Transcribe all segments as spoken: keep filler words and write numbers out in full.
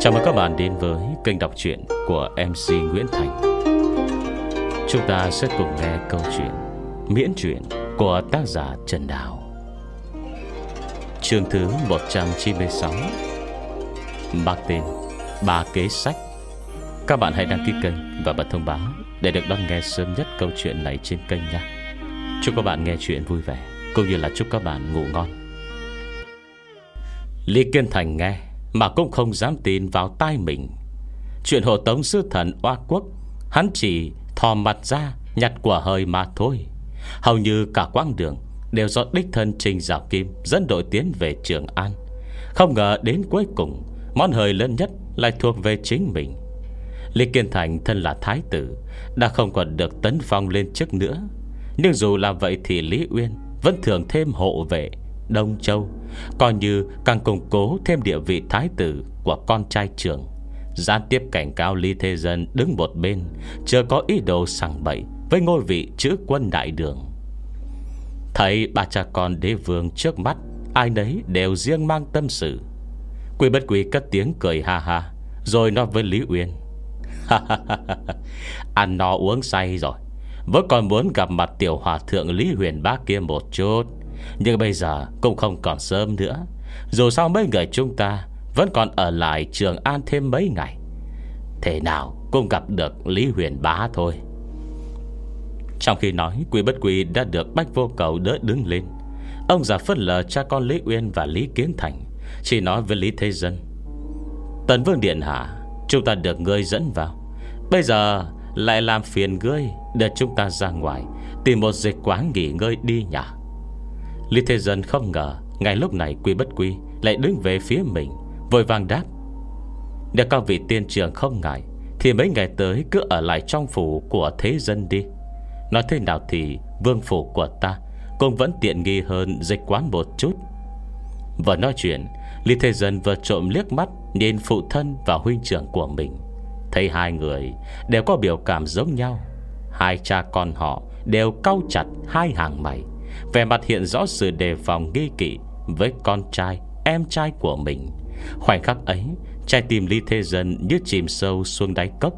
Chào mừng các bạn đến với kênh đọc truyện của em xê Nguyễn Thành. Chúng ta sẽ cùng nghe câu chuyện miễn truyện của tác giả Trần Đào. Chương thứ một trăm chín mươi sáu, mang tên Ba Kế Sách. Các bạn hãy đăng ký kênh và bật thông báo để được đón nghe sớm nhất câu chuyện này trên kênh nha. Chúc các bạn nghe chuyện vui vẻ, cũng như là chúc các bạn ngủ ngon. Lý Kiên Thành nghe mà cũng không dám tin vào tai mình. Chuyện hộ tống sư thần oa quốc, hắn chỉ thò mặt ra nhặt quả hơi mà thôi. Hầu như cả quãng đường đều do đích thân Trình Giảo Kim dẫn đội tiến về Trường An. Không ngờ đến cuối cùng, món hời lớn nhất lại thuộc về chính mình. Lý Kiên Thành thân là thái tử, đã không còn được tấn phong lên chức nữa. Nhưng dù là vậy thì Lý Uyên vẫn thường thêm hộ vệ Đông Châu, coi như càng củng cố thêm địa vị thái tử của con trai trưởng. Gián tiếp cảnh cáo Lý Thế Dân đứng một bên, chưa có ý đồ sằng bậy với ngôi vị chữ quân đại đường. Thấy ba cha con đế vương trước mắt, ai nấy đều riêng mang tâm sự. Quy Bất Quy cất tiếng cười ha ha, rồi nói với Lý Uyên: ăn no uống say rồi, vẫn còn muốn gặp mặt tiểu hòa thượng Lý Huyền Bá kia một chút. Nhưng bây giờ cũng không còn sớm nữa. Dù sao mấy người chúng ta vẫn còn ở lại Trường An thêm mấy ngày, thế nào cũng gặp được Lý Huyền Bá thôi. Trong khi nói, Quy Bất Quy đã được Bách Vô Cầu đỡ đứng lên. Ông già phớt lờ cha con Lý Uyên và Lý Kiến Thành, chỉ nói với Lý Thế Dân: Tần Vương điện hạ, chúng ta được ngươi dẫn vào, bây giờ lại làm phiền ngươi để chúng ta ra ngoài tìm một dịch quán nghỉ ngơi đi nhỉ. Lý Thế Dân không ngờ ngay lúc này Quy Bất Quy lại đứng về phía mình, vội vàng đáp: nếu các vị tiên trưởng không ngại thì mấy ngày tới cứ ở lại trong phủ của Thế Dân đi. Nói thế nào thì vương phủ của ta cũng vẫn tiện nghi hơn dịch quán một chút. Vừa nói chuyện, Lý Thế Dân vừa trộm liếc mắt nhìn phụ thân và huynh trưởng của mình. Thấy hai người đều có biểu cảm giống nhau, hai cha con họ đều cau chặt hai hàng mày, vẻ mặt hiện rõ sự đề phòng nghi kỵ với con trai, em trai của mình. Khoảnh khắc ấy, trái tim Lý Thế Dân như chìm sâu xuống đáy cốc.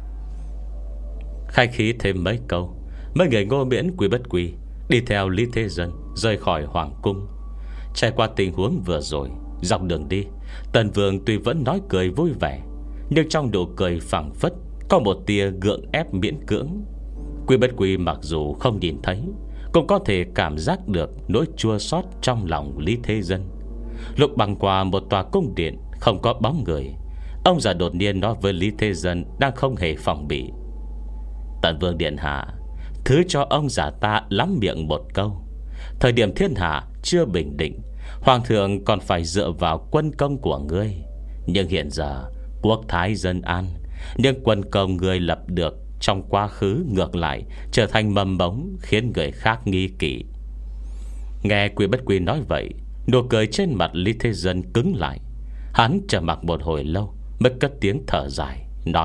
Khai khí thêm mấy câu, mấy người Ngô Miễn, Quy Bất Quy đi theo Lý Thế Dân rời khỏi hoàng cung. Trải qua tình huống vừa rồi, dọc đường đi, Tần Vương tuy vẫn nói cười vui vẻ, nhưng trong nụ cười phảng phất có một tia gượng ép miễn cưỡng. Quy Bất Quy mặc dù không nhìn thấy, cũng có thể cảm giác được nỗi chua xót trong lòng Lý Thế Dân. Lúc băng qua một tòa cung điện không có bóng người, ông già đột nhiên nói với Lý Thế Dân đang không hề phòng bị: Tần Vương điện hạ, thứ cho ông già ta lắm miệng một câu. Thời điểm thiên hạ chưa bình định, hoàng thượng còn phải dựa vào quân công của ngươi. Nhưng hiện giờ quốc thái dân an, nhưng quân công ngươi lập được trong quá khứ ngược lại trở thành mầm mống khiến người khác nghi kỵ. Nghe Quy Bất Quy nói vậy, nụ cười trên mặt Lý Thế Dân cứng lại. Hắn trầm mặc một hồi lâu mới cất tiếng thở dài, nói: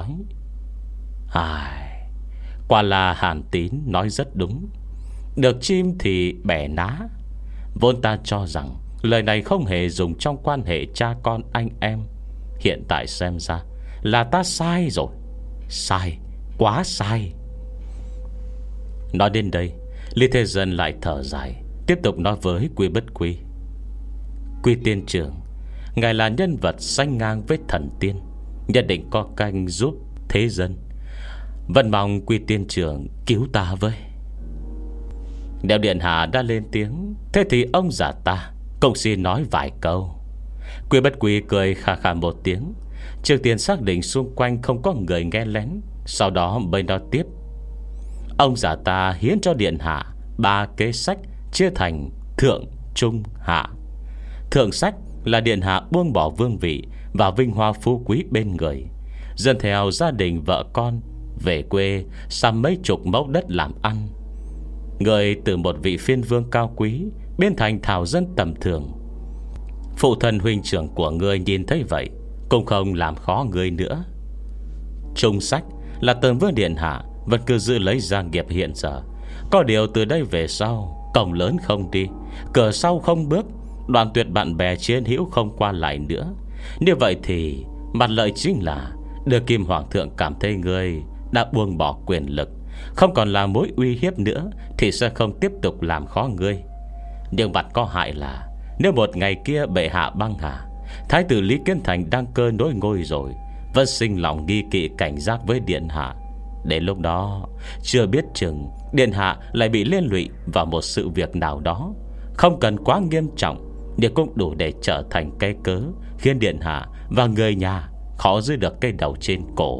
ai, quả là Hàn Tín nói rất đúng. Được chim thì bẻ ná. Vốn ta cho rằng lời này không hề dùng trong quan hệ cha con anh em. Hiện tại xem ra là ta sai rồi. Sai, quá sai. Nói đến đây, Lý Thế Dân lại thở dài, tiếp tục nói với Quy Bất Quy: Quy tiên trưởng, ngài là nhân vật sánh ngang với thần tiên, nhất định có canh giúp Thế Dân. Vẫn mong Quy tiên trưởng cứu ta với. Nếu điện hạ đã lên tiếng, thế thì ông già ta cũng xin nói vài câu. Quy Bất Quy cười khà khà một tiếng, trước tiên xác định xung quanh không có người nghe lén, sau đó mới nói tiếp: ông già ta hiến cho điện hạ ba kế sách, chia thành thượng, trung, hạ. Thượng sách là điện hạ buông bỏ vương vị và vinh hoa phú quý bên người, dần theo gia đình vợ con về quê xăm mấy chục mẫu đất làm ăn. Người từ một vị phiên vương cao quý biến thành thảo dân tầm thường. Phụ thân huynh trưởng của ngươi nhìn thấy vậy cũng không làm khó ngươi nữa. Trung sách là Tần Vương điện hạ vẫn cứ giữ lấy gia nghiệp hiện giờ, có điều từ đây về sau, cổng lớn không đi, cửa sau không bước, đoạn tuyệt bạn bè chiến hữu không qua lại nữa. Như vậy thì Mặt lợi chính là đưa Kim Hoàng thượng cảm thấy ngươi đã buông bỏ quyền lực, không còn là mối uy hiếp nữa, thì sẽ không tiếp tục làm khó ngươi. Nhưng mặt có hại là nếu một ngày kia bệ hạ băng hà, thái tử Lý Kiến Thành đang cơ nối ngôi rồi, vẫn sinh lòng nghi kỵ cảnh giác với điện hạ. Đến lúc đó chưa biết chừng điện hạ lại bị liên lụy vào một sự việc nào đó, không cần quá nghiêm trọng, nhưng cũng đủ để trở thành cái cớ khiến điện hạ và người nhà khó giữ được cái đầu trên cổ.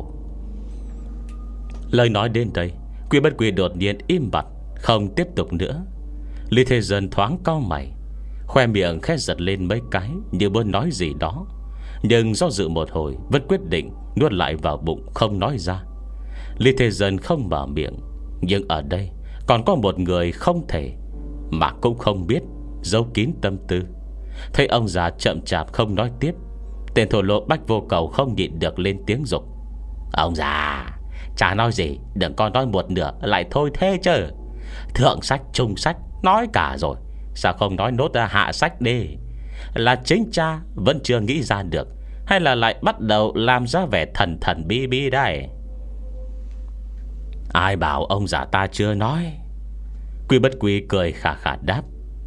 Lời nói đến đây, Quy Bất Quy đột nhiên im bặt, không tiếp tục nữa. Lý Thế Dân thoáng cau mày, khoe miệng khẽ giật lên mấy cái như muốn nói gì đó, nhưng do dự một hồi vẫn quyết định nuốt lại vào bụng, không nói ra. Lý Thế Dân không mở miệng, nhưng ở đây còn có một người không thể mà cũng không biết giấu kín tâm tư. Thấy ông già chậm chạp không nói tiếp, tên thổ lộ Bách Vô Cầu không nhịn được lên tiếng dục: Ông già, chả nói gì, đừng có nói một nửa lại thôi thế chứ. Thượng sách trung sách nói cả rồi, sao không nói nốt ra hạ sách đi? Là chính cha vẫn chưa nghĩ ra được, hay là lại bắt đầu làm ra vẻ thần thần bí bí đây? Ai bảo ông già ta chưa nói? Quy Bất Quy cười khà khà đáp: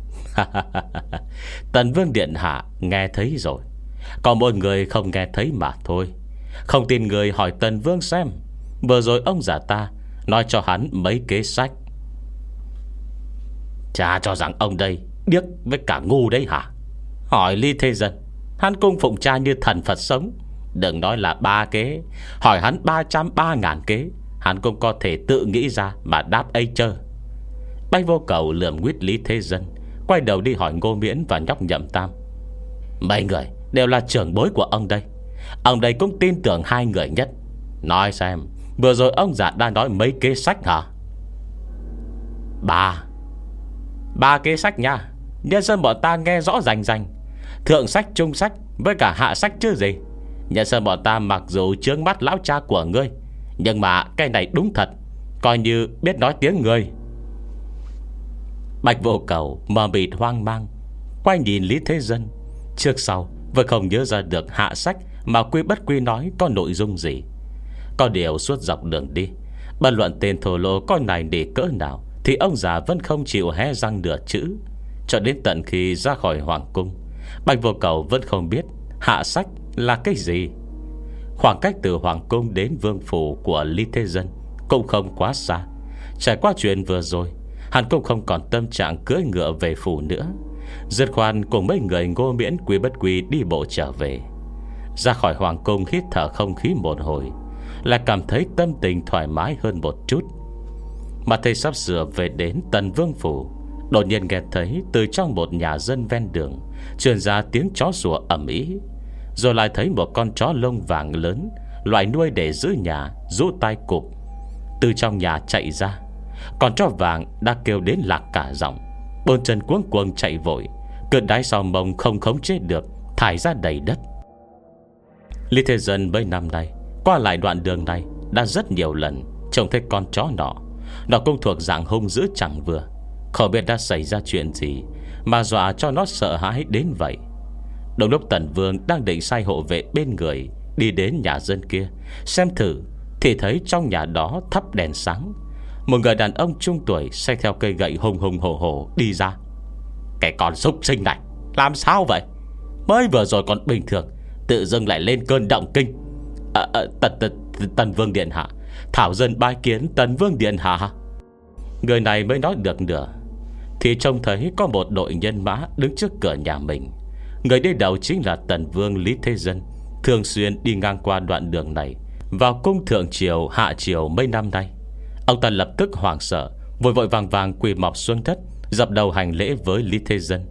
Tần Vương điện hạ nghe thấy rồi, còn mọi người không nghe thấy mà thôi. Không tin người hỏi Tần Vương xem, vừa rồi ông già ta nói cho hắn mấy kế sách. Cha cho rằng ông đây điếc với cả ngu đấy hả? Hỏi Lý Thế Dân, hắn cung phụng cha như thần Phật sống. Đừng nói là ba kế, hỏi hắn ba trăm ba ngàn kế, hắn cũng có thể tự nghĩ ra mà đáp ấy chơ. Bách Vô Cầu lườm nguyết Lý Thế Dân, quay đầu đi hỏi Ngô Miễn và nhóc Nhậm Tam: Mấy người đều là trưởng bối của ông đây, ông đây cũng tin tưởng hai người nhất. Nói xem, vừa rồi ông già đã nói mấy kế sách hả? Ba Ba kế sách nha. Nhân dân bọn ta nghe rõ rành rành, thượng sách trung sách với cả hạ sách chứ gì. Nhân dân bọn ta mặc dù chướng mắt lão cha của ngươi, nhưng mà cái này đúng thật, coi như biết nói tiếng người. Bạch Vô Cầu mờ mịt hoang mang, quay nhìn Lý Thế Dân, trước sau vẫn không nhớ ra được hạ sách mà Quy Bất Quy nói có nội dung gì. Có điều suốt dọc đường đi, bất luận tên thổ lỗ coi này để cỡ nào, thì ông già vẫn không chịu hé răng nửa chữ. Cho đến tận khi ra khỏi hoàng cung, Bạch Vô Cầu vẫn không biết hạ sách là cái gì. Khoảng cách từ hoàng cung đến vương phủ của Lý Thế Dân cũng không quá xa. Trải qua chuyện vừa rồi, hắn cũng không còn tâm trạng cưỡi ngựa về phủ nữa. Dứt khoan cùng mấy người Ngô Miễn Quy Bất Quy đi bộ trở về. Ra khỏi hoàng cung hít thở không khí một hồi, lại cảm thấy tâm tình thoải mái hơn một chút. Mà thầy sắp sửa về đến Tần Vương phủ, đột nhiên nghe thấy từ trong một nhà dân ven đường truyền ra tiếng chó sủa ầm ĩ. Rồi lại thấy một con chó lông vàng lớn, loại nuôi để giữ nhà, rũ tai cụp, từ trong nhà chạy ra. Con chó vàng đã kêu đến lạc cả giọng, bốn chân cuống cuồng chạy vội, cơn đái sau mông không khống chế được, thải ra đầy đất. Lý Thế Dân mấy năm nay qua lại đoạn đường này đã rất nhiều lần trông thấy con chó nọ. Nó cũng thuộc dạng hung dữ chẳng vừa, không biết đã xảy ra chuyện gì mà dọa cho nó sợ hãi đến vậy. Đúng lúc Tần Vương đang định sai hộ vệ bên người đi đến nhà dân kia xem thử, thì thấy trong nhà đó thắp đèn sáng. Một người đàn ông trung tuổi xách theo cây gậy hùng hùng hổ hổ đi ra. Cái con súc sinh này làm sao vậy? Mới vừa rồi còn bình thường, tự dưng lại lên cơn động kinh. à, à, tần, tần, tần Vương điện hạ, thảo dân bái kiến Tần Vương điện hạ. Người này mới nói được nửa thì trông thấy có một đội nhân mã đứng trước cửa nhà mình. Người đi đầu chính là Tần Vương Lý Thế Dân, thường xuyên đi ngang qua đoạn đường này vào cung thượng triều hạ triều mấy năm nay. Ông ta lập tức hoảng sợ, vội vội vàng vàng quỳ mọc xuống đất, dập đầu hành lễ với Lý Thế Dân.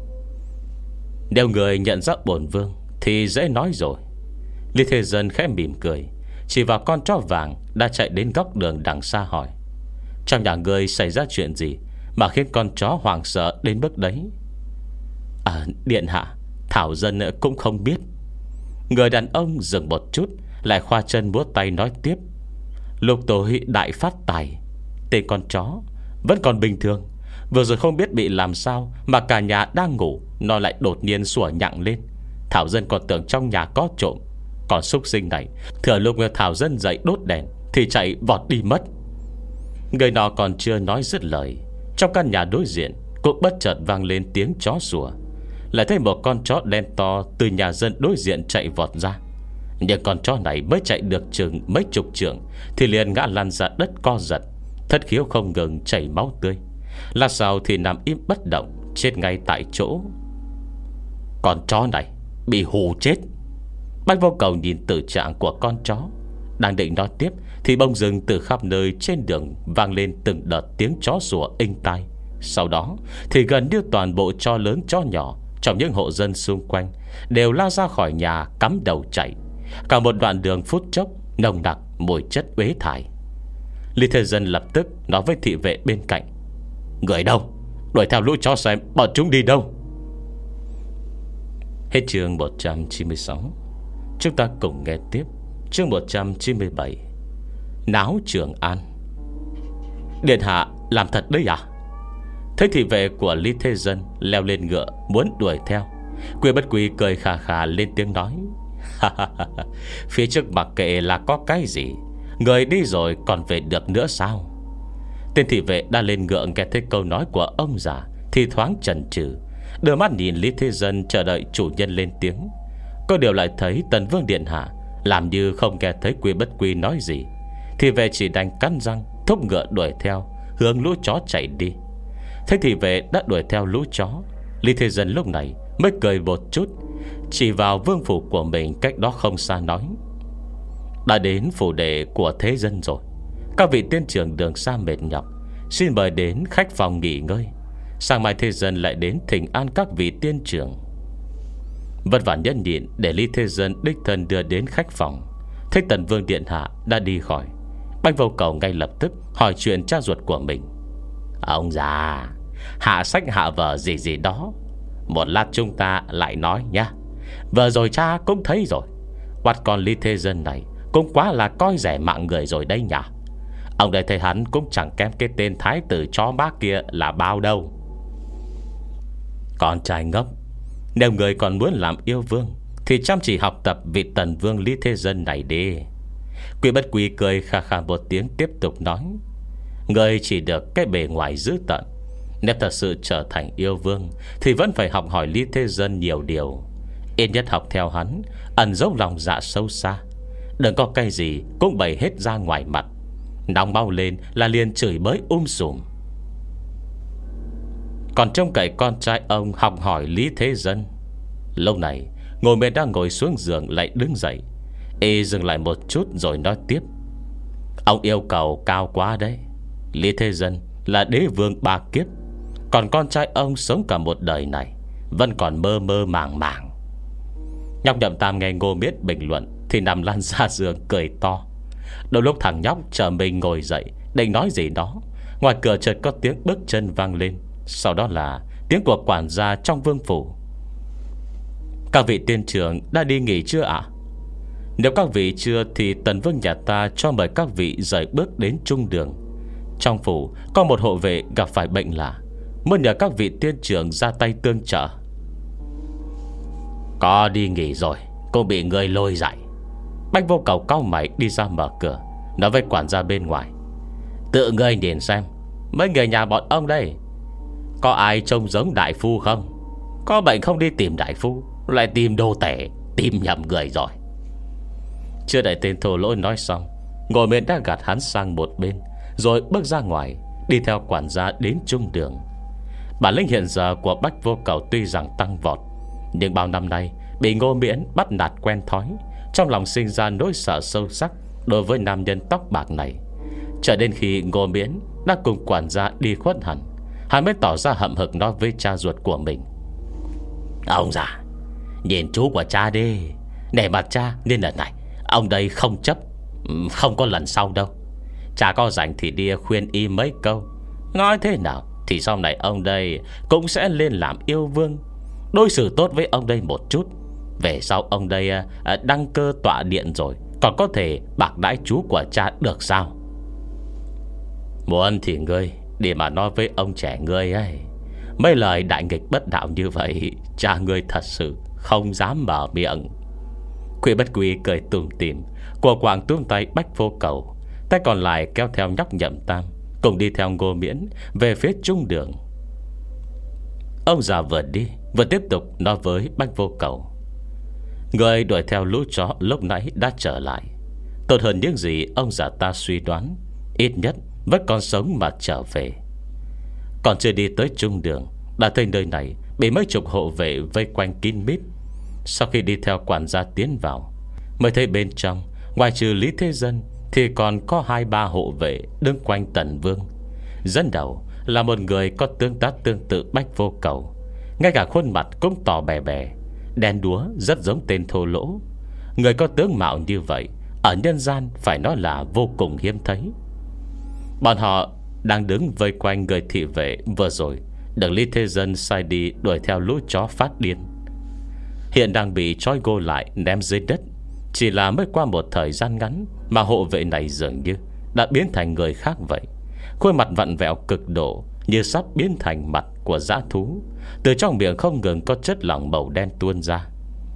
Nếu người nhận ra bổn vương thì dễ nói rồi. Lý Thế Dân khẽ mỉm cười, chỉ vào con chó vàng đã chạy đến góc đường đằng xa hỏi: Trong nhà người xảy ra chuyện gì mà khiến con chó hoảng sợ đến mức đấy? À, điện hạ, thảo dân cũng không biết. Người đàn ông dừng một chút, lại khoa chân múa tay nói tiếp: Lúc tôi đại phát tài, tên con chó vẫn còn bình thường, vừa rồi không biết bị làm sao mà cả nhà đang ngủ, nó lại đột nhiên sủa nhặng lên. Thảo dân còn tưởng trong nhà có trộm, Còn súc sinh này thừa lúc Thảo Dân dậy đốt đèn thì chạy vọt đi mất. Người nọ còn chưa nói dứt lời, trong căn nhà đối diện cũng bất chợt vang lên tiếng chó sủa. Lại thấy một con chó đen to từ nhà dân đối diện chạy vọt ra. Nhưng con chó này mới chạy được chừng mấy chục trượng thì liền ngã lăn ra đất co giật, thất khiếu không ngừng chảy máu tươi. Lát sau thì nằm im bất động, chết ngay tại chỗ. Con chó này bị hù chết. Bách Vô Cầu nhìn tử trạng của con chó, đang định nói tiếp thì bỗng dưng từ khắp nơi trên đường vang lên từng đợt tiếng chó sủa inh tai. Sau đó thì gần như toàn bộ chó lớn chó nhỏ trong những hộ dân xung quanh đều lao ra khỏi nhà cắm đầu chạy. Cả một đoạn đường phút chốc nồng nặc mùi chất uế thải. Lý Thế Dân lập tức nói với thị vệ bên cạnh: người đâu? Đuổi theo lũ chó xem bọn chúng đi đâu. Hết chương một trăm chín mươi sáu. Chúng ta cùng nghe tiếp chương một trăm chín mươi bảy. Náo Trường An. Điện hạ làm thật đấy à? Thấy thị vệ của Lý Thế Dân leo lên ngựa muốn đuổi theo, Quy Bất Quy cười khà khà lên tiếng nói: phía trước mặc kệ là có cái gì, người đi rồi còn về được nữa sao? Tên thị vệ đã lên ngựa nghe thấy câu nói của ông già thì thoáng chần chừ, đưa mắt nhìn Lý Thế Dân chờ đợi chủ nhân lên tiếng. Có điều lại thấy Tần Vương điện hạ làm như không nghe thấy Quy Bất Quy nói gì. Thị vệ chỉ đành cắn răng thúc ngựa đuổi theo, hướng lũ chó chạy đi. Thấy thị vệ đã đuổi theo lũ chó, Lý Thế Dân lúc này mới cười một chút, chỉ vào vương phủ của mình cách đó không xa nói: đã đến phủ đệ của thế dân rồi. Các vị tiên trưởng đường xa mệt nhọc, xin mời đến khách phòng nghỉ ngơi. Sáng mai Thế Dân lại đến thỉnh an các vị tiên trưởng. Vất vả nhân nhịn để Lý Thế Dân đích thân đưa đến khách phòng. Thấy Tần Vương điện hạ đã đi khỏi, Bách Vô Cầu ngay lập tức hỏi chuyện cha ruột của mình: ông già, hạ sách hạ vở gì gì đó, một lát chúng ta lại nói nhá. Vừa rồi cha cũng thấy rồi, bắt con Lý Thế Dân này cũng quá là coi rẻ mạng người rồi đây nhỉ. Ông đây thấy hắn cũng chẳng kém cái tên thái tử chó bác kia là bao đâu. Con trai ngốc, nếu người còn muốn làm yêu vương thì chăm chỉ học tập vị Tần Vương Lý Thế Dân này đi. Quy Bất Quy cười khà khà một tiếng tiếp tục nói: người chỉ được cái bề ngoài dữ tợn, nếu thật sự trở thành yêu vương thì vẫn phải học hỏi Lý Thế Dân nhiều điều. Ít nhất học theo hắn, ẩn giấu lòng dạ sâu xa. Đừng có cái gì cũng bày hết ra ngoài mặt, nóng mau lên là liền chửi bới um sùm. Còn trông cậy con trai ông học hỏi Lý Thế Dân. Lúc này Ngô Miễn đang ngồi xuống giường lại đứng dậy. Y dừng lại một chút rồi nói tiếp: ông yêu cầu cao quá đấy. Lý Thế Dân là đế vương ba kiếp, còn con trai ông sống cả một đời này vẫn còn mơ mơ màng màng. Nhóc Nhậm Tam nghe Ngô Miễn bình luận thì nằm lăn ra giường cười to. Đôi lúc thằng nhóc chờ mình ngồi dậy định nói gì đó, ngoài cửa chợt có tiếng bước chân vang lên. Sau đó là tiếng của quản gia trong vương phủ: các vị tiên trưởng đã đi nghỉ chưa ạ? Nếu các vị chưa thì Tần Vương nhà ta cho mời các vị rời bước đến trung đường. Trong phủ có một hộ vệ gặp phải bệnh lạ, muốn nhờ các vị tiên trưởng ra tay tương trợ. Có đi nghỉ rồi cũng bị người lôi dậy. Bách Vô Cầu cau mày đi ra mở cửa, nói với quản gia bên ngoài: tự ngươi nhìn xem, mấy người nhà bọn ông đây có ai trông giống đại phu không? Có bệnh không đi tìm đại phu, lại tìm đồ tể, tìm nhầm người rồi. Chưa đợi tên thổ lỗi nói xong, Ngô Miễn đã gạt hắn sang một bên, rồi bước ra ngoài, đi theo quản gia đến trung đường. Bản lĩnh hiện giờ của Bách Vô Cầu tuy rằng tăng vọt, nhưng bao năm nay bị Ngô Miễn bắt nạt quen thói, trong lòng sinh ra nỗi sợ sâu sắc đối với nam nhân tóc bạc này. Cho đến khi Ngô Miễn đã cùng quản gia đi khuất hẳn, hắn mới tỏ ra hậm hực nói với cha ruột của mình: ông già, nhìn chú của cha đi, nể mặt cha nên lần này ông đây không chấp, không có lần sau đâu. Cha có rảnh thì đi khuyên y mấy câu, nói thế nào thì sau này ông đây cũng sẽ lên làm yêu vương. Đối xử tốt với ông đây một chút, về sau ông đây đăng cơ tọa điện rồi còn có thể bạc đãi chú của cha được sao? Muốn thì ngươi đi mà nói với ông trẻ ngươi ấy. Mấy lời đại nghịch bất đạo như vậy cha ngươi thật sự không dám mở miệng. Quý Bất Quy cười tủm tỉm, của quảng túm tay Bách Vô Cầu, tay còn lại kéo theo nhóc Nhậm Tam, cùng đi theo Ngô Miễn về phía trung đường. Ông già vừa đi vừa tiếp tục nói với Bách Vô Cầu: người đuổi theo lũ chó lúc nãy đã trở lại, tốt hơn những gì ông già ta suy đoán, ít nhất vẫn còn sống mà trở về. Còn chưa đi tới trung đường đã thấy nơi này bị mấy chục hộ vệ vây quanh kín mít. Sau khi đi theo quản gia tiến vào, mới thấy bên trong ngoài trừ Lý Thế Dân thì còn có hai ba hộ vệ đứng quanh Tần Vương. Dẫn đầu là một người có tương tác tương tự Bách Vô Cầu, ngay cả khuôn mặt cũng tỏ bè bè, đen đúa rất giống tên thô lỗ. Người có tướng mạo như vậy ở nhân gian phải nói là vô cùng hiếm thấy. Bọn họ đang đứng vây quanh người thị vệ vừa rồi được Lý Thế Dân sai đi đuổi theo lũ chó phát điên, hiện đang bị trói gô lại ném dưới đất. Chỉ là mới qua một thời gian ngắn mà hộ vệ này dường như đã biến thành người khác vậy. Khuôn mặt vặn vẹo cực độ, như sắp biến thành mặt của dã thú. Từ trong miệng không ngừng có chất lỏng màu đen tuôn ra.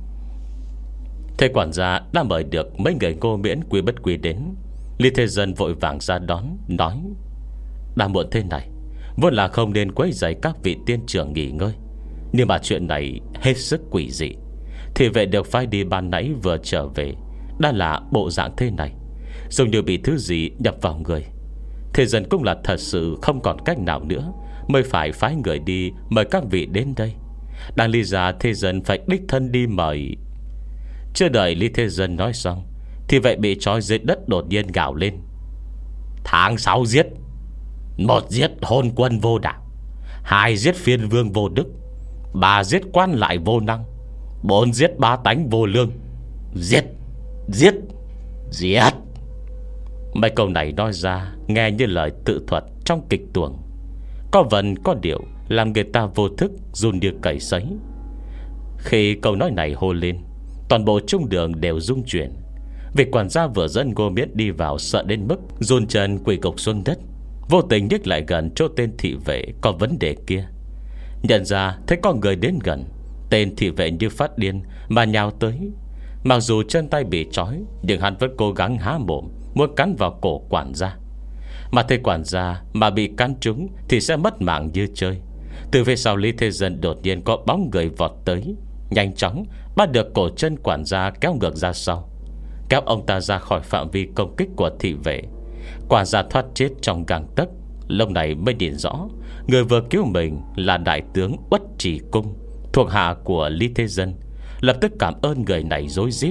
Thế quản gia đã mời được mấy người Ngô Miễn Quý Bất Quy đến. Lý Thế Dân vội vàng ra đón, nói: đã muộn thế này, vốn là không nên quấy rầy các vị tiên trưởng nghỉ ngơi, nhưng mà chuyện này hết sức quỷ dị. Thì vệ được phái đi ban nãy vừa trở về đã là bộ dạng thế này, giống như bị thứ gì nhập vào người. Thế Dân cũng là thật sự không còn cách nào nữa, mới phải phái người đi mời các vị đến đây. Đang lý ra Thế Dân phải đích thân đi mời. Chưa đợi Lý Thế Dân nói xong thì vệ bị trói dưới đất đột nhiên gào lên: tháng sáu giết: một giết hôn quân vô đạo, hai giết phiên vương vô đức, ba giết quan lại vô năng, bốn giết ba tánh vô lương. Giết, giết, giết. Mấy câu này nói ra nghe như lời tự thuật trong kịch tuồng, có vần có điệu, làm người ta vô thức run như cầy sấy. Khi câu nói này hô lên, toàn bộ trung đường đều rung chuyển. Vị quản gia vừa dẫn Ngô Miễn đi vào sợ đến mức run chân quỳ gục xuống đất, vô tình nhích lại gần chỗ tên thị vệ có vấn đề kia. Nhận ra thấy có người đến gần, tên thị vệ như phát điên mà nhào tới. Mặc dù chân tay bị trói, nhưng hắn vẫn cố gắng há mồm muốn cắn vào cổ quản gia. Mà thấy quản gia mà bị cắn trúng thì sẽ mất mạng như chơi. Từ phía sau Lý Thế Dân đột nhiên có bóng người vọt tới, nhanh chóng bắt được cổ chân quản gia kéo ngược ra sau, kéo ông ta ra khỏi phạm vi công kích của thị vệ. Quản gia thoát chết trong gang tấc. Lúc này mới nhìn rõ người vừa cứu mình là đại tướng Uất Trì Cung, thuộc hạ của Lý Thế Dân. Lập tức cảm ơn người này rối rít.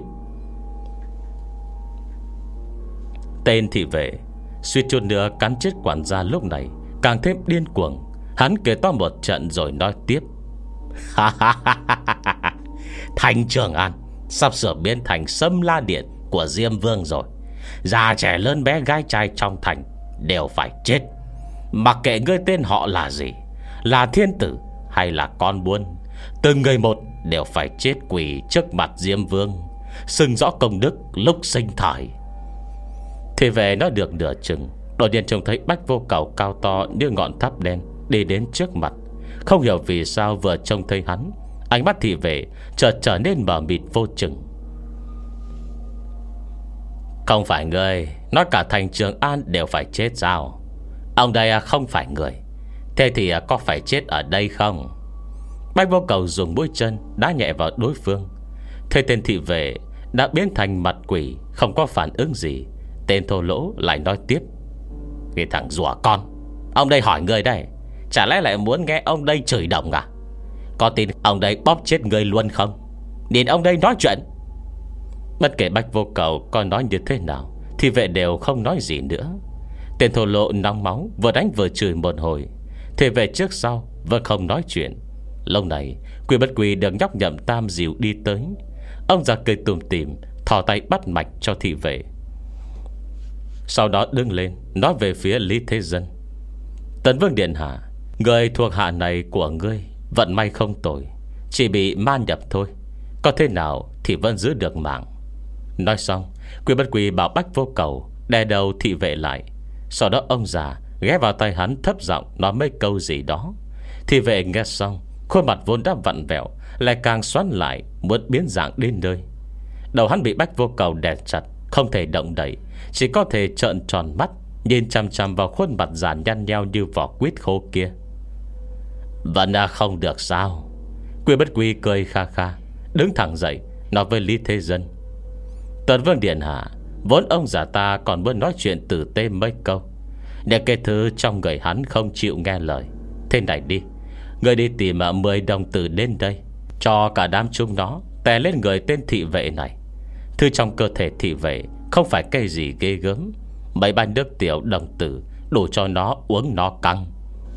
Tên thị vệ suýt chút nữa cắn chết quản gia lúc này càng thêm điên cuồng. Hắn kể to một trận rồi nói tiếp: thành Trường An sắp sửa biến thành Sâm La Điện của Diêm Vương rồi. Già trẻ lớn bé gái trai trong thành đều phải chết, mặc kệ ngươi tên họ là gì, là thiên tử hay là con buôn. Từng người một đều phải chết quỳ trước mặt Diêm Vương, xưng rõ công đức lúc sinh thời. Thì về nó được nửa chừng, đột nhiên trông thấy Bách Vô Cầu cao to như ngọn tháp đen đi đến trước mặt. Không hiểu vì sao vừa trông thấy hắn, ánh mắt thị vệ chợt trở, trở nên mờ mịt vô chừng. Không phải người nói cả thành Trường An đều phải chết sao? Ông đây không phải người, thế thì có phải chết ở đây không? Bách Vô Cầu dùng mũi chân đá nhẹ vào đối phương. Thế tên thị vệ đã biến thành mặt quỷ, không có phản ứng gì. Tên thô lỗ lại nói tiếp: cái thằng rùa con, ông đây hỏi người đây, chả lẽ lại muốn nghe ông đây chửi đồng à? Có tin ông đây bóp chết người luôn không? Nhìn ông đây nói chuyện. Bất kể Bách Vô Cầu có nói như thế nào, thị vệ đều không nói gì nữa. Tên thô lỗ nóng máu vừa đánh vừa chửi một hồi, thị vệ trước sau vẫn không nói chuyện. Lâu này Quý Bất Quy được nhóc Nhậm Tam dìu đi tới. Ông già cười tủm tỉm, thò tay bắt mạch cho thị vệ, sau đó đứng lên nói về phía Lý Thế Dân: Tấn Vương điện hạ, người thuộc hạ này của ngươi vận may không tồi, chỉ bị ma nhập thôi, có thế nào thì vẫn giữ được mạng. Nói xong, Quý Bất Quy bảo Bách Vô Cầu đè đầu thị vệ lại. Sau đó ông già ghé vào tay hắn thấp giọng nói mấy câu gì đó. Thị vệ nghe xong, khuôn mặt vốn đã vặn vẹo lại càng xoắn lại, muốn biến dạng đến nơi. Đầu hắn bị Bách Vô Cầu đè chặt, không thể động đậy, chỉ có thể trợn tròn mắt, nhìn chằm chằm vào khuôn mặt già nhăn nheo như vỏ quýt khô kia. Vẫn là không được sao? Quy Bất Quy cười kha kha, đứng thẳng dậy, nói với Lý Thế Dân: Tuần Vương điện hạ, vốn ông già ta còn muốn nói chuyện tử tế mấy câu, để cái thứ trong người hắn không chịu nghe lời. Thế này đi, người đi tìm mười đồng tử đến đây, cho cả đám chúng nó tè lên người tên thị vệ này. Thứ trong cơ thể thị vệ không phải cái gì ghê gớm, mấy bánh nước tiểu đồng tử đủ cho nó uống nó căng.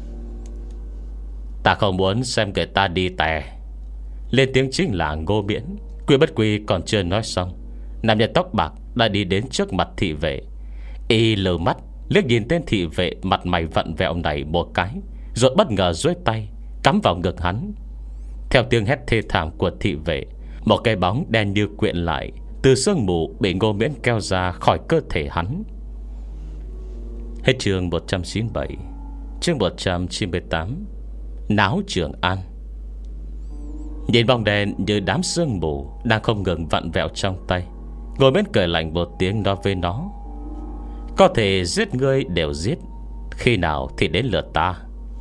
Ta không muốn xem người ta đi tè. Lên tiếng chính là Ngô Miễn. Quy Bất Quy còn chưa nói xong, nam nhân tóc bạc đã đi đến trước mặt thị vệ. Y lờ mắt liếc nhìn tên thị vệ mặt mày vặn vẹo này một cái, rồi bất ngờ duỗi tay cắm vào ngực hắn. Theo tiếng hét thê thảm của thị vệ, một cái bóng đen như quyện lại từ sương mù bị Ngô Miễn kéo ra khỏi cơ thể hắn. Hết chương một trăm chín mươi bảy. Chương một trăm chín mươi tám. Náo Trường An. Nhìn bóng đen như đám sương mù đang không ngừng vặn vẹo trong tay, Ngô Miễn cười lạnh một tiếng nói với nó: Có thể giết ngươi đều giết, khi nào thì đến lượt ta.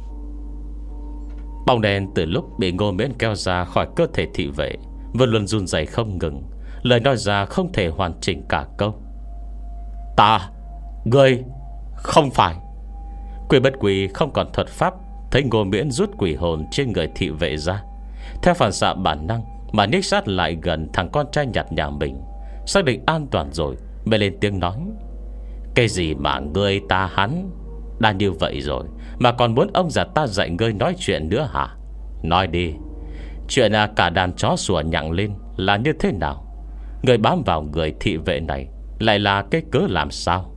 Bóng đen từ lúc bị Ngô Miễn kéo ra khỏi cơ thể thị vệ vẫn luôn run rẩy không ngừng, lời nói ra không thể hoàn chỉnh cả câu. Ta, ngươi, không phải. Quy Bất Quy không còn thuật pháp, thấy Ngô Miễn rút quỷ hồn trên người thị vệ ra, theo phản xạ bản năng mà nhích sát lại gần thằng con trai nhặt nhà mình, xác định an toàn rồi mới lên tiếng nói: Cái gì mà ngươi ta hắn, đã như vậy rồi mà còn muốn ông già ta dạy ngươi nói chuyện nữa hả? Nói đi, chuyện à, cả đàn chó sủa nhặng lên là như thế nào? Người bám vào người thị vệ này lại là cái cớ làm sao?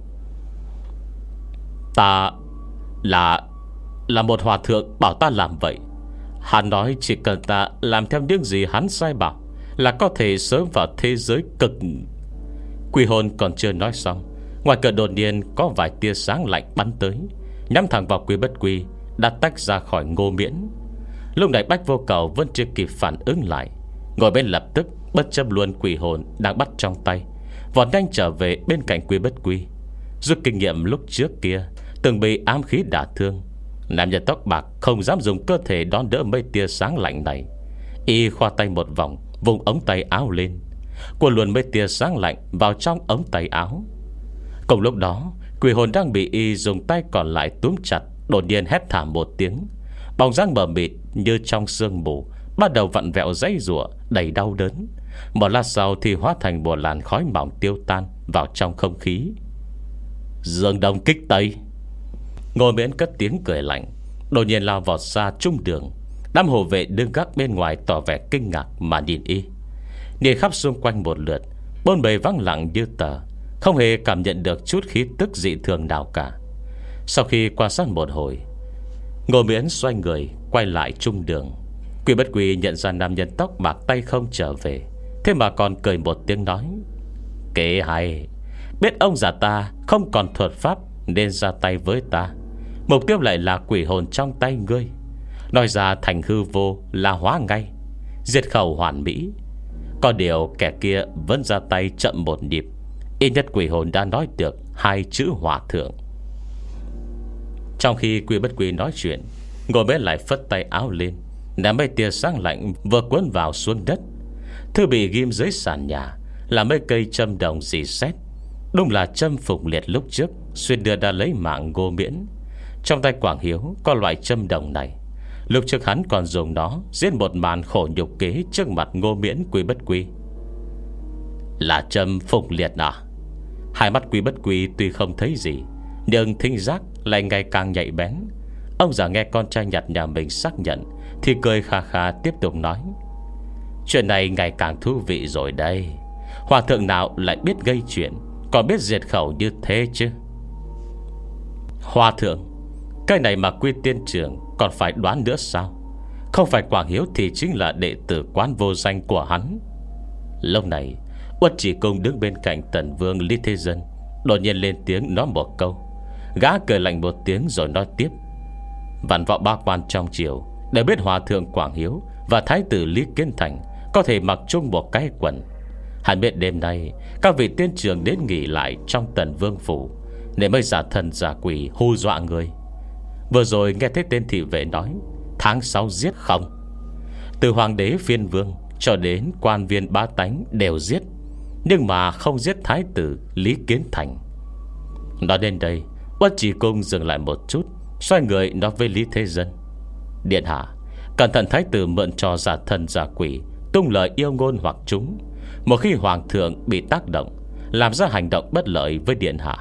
Ta là Là một hòa thượng bảo ta làm vậy. Hắn nói chỉ cần ta làm theo những gì hắn sai bảo là có thể sớm vào thế giới cực. Quỷ hồn còn chưa nói xong, ngoài cửa đột nhiên có vài tia sáng lạnh bắn tới, nhắm thẳng vào Quy Bất Quy đã tách ra khỏi Ngô Miễn. Lúc này Bách Vô Cầu vẫn chưa kịp phản ứng lại, ngồi bên lập tức bất chấp luôn quỷ hồn đang bắt trong tay, vọt nhanh trở về bên cạnh Quy Bất Quy. Rút kinh nghiệm lúc trước kia từng bị ám khí đả thương, nam nhân tóc bạc không dám dùng cơ thể đón đỡ mấy tia sáng lạnh này. Y khoa tay một vòng, vùng ống tay áo lên, cuốn luôn mấy tia sáng lạnh vào trong ống tay áo. Cùng lúc đó, quỷ hồn đang bị Y dùng tay còn lại túm chặt đột nhiên hét thảm một tiếng, bóng dáng mờ mịt như trong sương mù bắt đầu vặn vẹo giãy giụa đầy đau đớn. Một lát sau thì hóa thành một làn khói mỏng tiêu tan vào trong không khí. Dương Đông kích Tây. Ngô Miễn cất tiếng cười lạnh, đột nhiên lao vọt ra trung đường. Đám hộ vệ đứng gác bên ngoài tỏ vẻ kinh ngạc mà nhìn Y. Nhìn khắp xung quanh một lượt, bốn bề vắng lặng như tờ, không hề cảm nhận được chút khí tức dị thường nào cả. Sau khi quan sát một hồi, Ngô Miễn xoay người quay lại trung đường. Quy Bất Quy nhận ra nam nhân tóc bạc tay không trở về, thế mà còn cười một tiếng nói: Kế hay, biết ông già ta không còn thuật pháp nên ra tay với ta, mục tiêu lại là quỷ hồn trong tay ngươi. Nói ra thành hư vô là hóa ngay, diệt khẩu hoàn mỹ. Có điều kẻ kia vẫn ra tay chậm một nhịp, ít nhất quỷ hồn đã nói được hai chữ hòa thượng. Trong khi Quy Bất Quy nói chuyện, Ngô Miễn lại phất tay áo lên, ném mấy tia sáng lạnh vừa cuốn vào xuống đất. Thứ bị ghim dưới sàn nhà là mấy cây châm đồng rỉ sét, đúng là châm Phụng Liệt lúc trước xuyên đưa đã lấy mạng Ngô Miễn. Trong tay Quảng Hiếu có loại châm đồng này, lúc trước hắn còn dùng nó giết một màn khổ nhục kế trước mặt Ngô Miễn. Quy Bất Quy: Là châm Phụng Liệt à? Hai mắt Quy Bất Quy tuy không thấy gì, nhưng thính giác lại ngày càng nhạy bén. Ông già nghe con trai nhặt nhà mình xác nhận thì cười kha kha tiếp tục nói: Chuyện này ngày càng thú vị rồi đây. Hòa thượng nào lại biết gây chuyện, còn biết diệt khẩu như thế chứ? Hòa thượng, cái này mà Quy tiên trưởng còn phải đoán nữa sao? Không phải Quảng Hiếu thì chính là đệ tử quán vô danh của hắn. Lúc này Uất Chỉ Cung đứng bên cạnh Tần Vương Lý Thế Dân đột nhiên lên tiếng nói một câu. Gã cười lạnh một tiếng rồi nói tiếp: Vạn vọng ba quan trong triều đều biết Hòa thượng Quảng Hiếu và Thái tử Lý Kiến Thành có thể mặc chung một cái quần. Hắn biết đêm nay các vị tiên trưởng đến nghỉ lại trong Tần Vương phủ, nên mới giả thần giả quỷ hù dọa người. Vừa rồi nghe thấy tên thị vệ nói tháng sáu giết không. Từ hoàng đế phiên vương cho đến quan viên bá tánh đều giết, nhưng mà không giết thái tử Lý Kiến Thành. Nói đến đây, Uất Chỉ Cung dừng lại một chút, xoay người nói với Lý Thế Dân: Điện hạ, cẩn thận thái tử mượn trò giả thần giả quỷ, tung lời yêu ngôn hoặc chúng. Một khi hoàng thượng bị tác động, làm ra hành động bất lợi với điện hạ.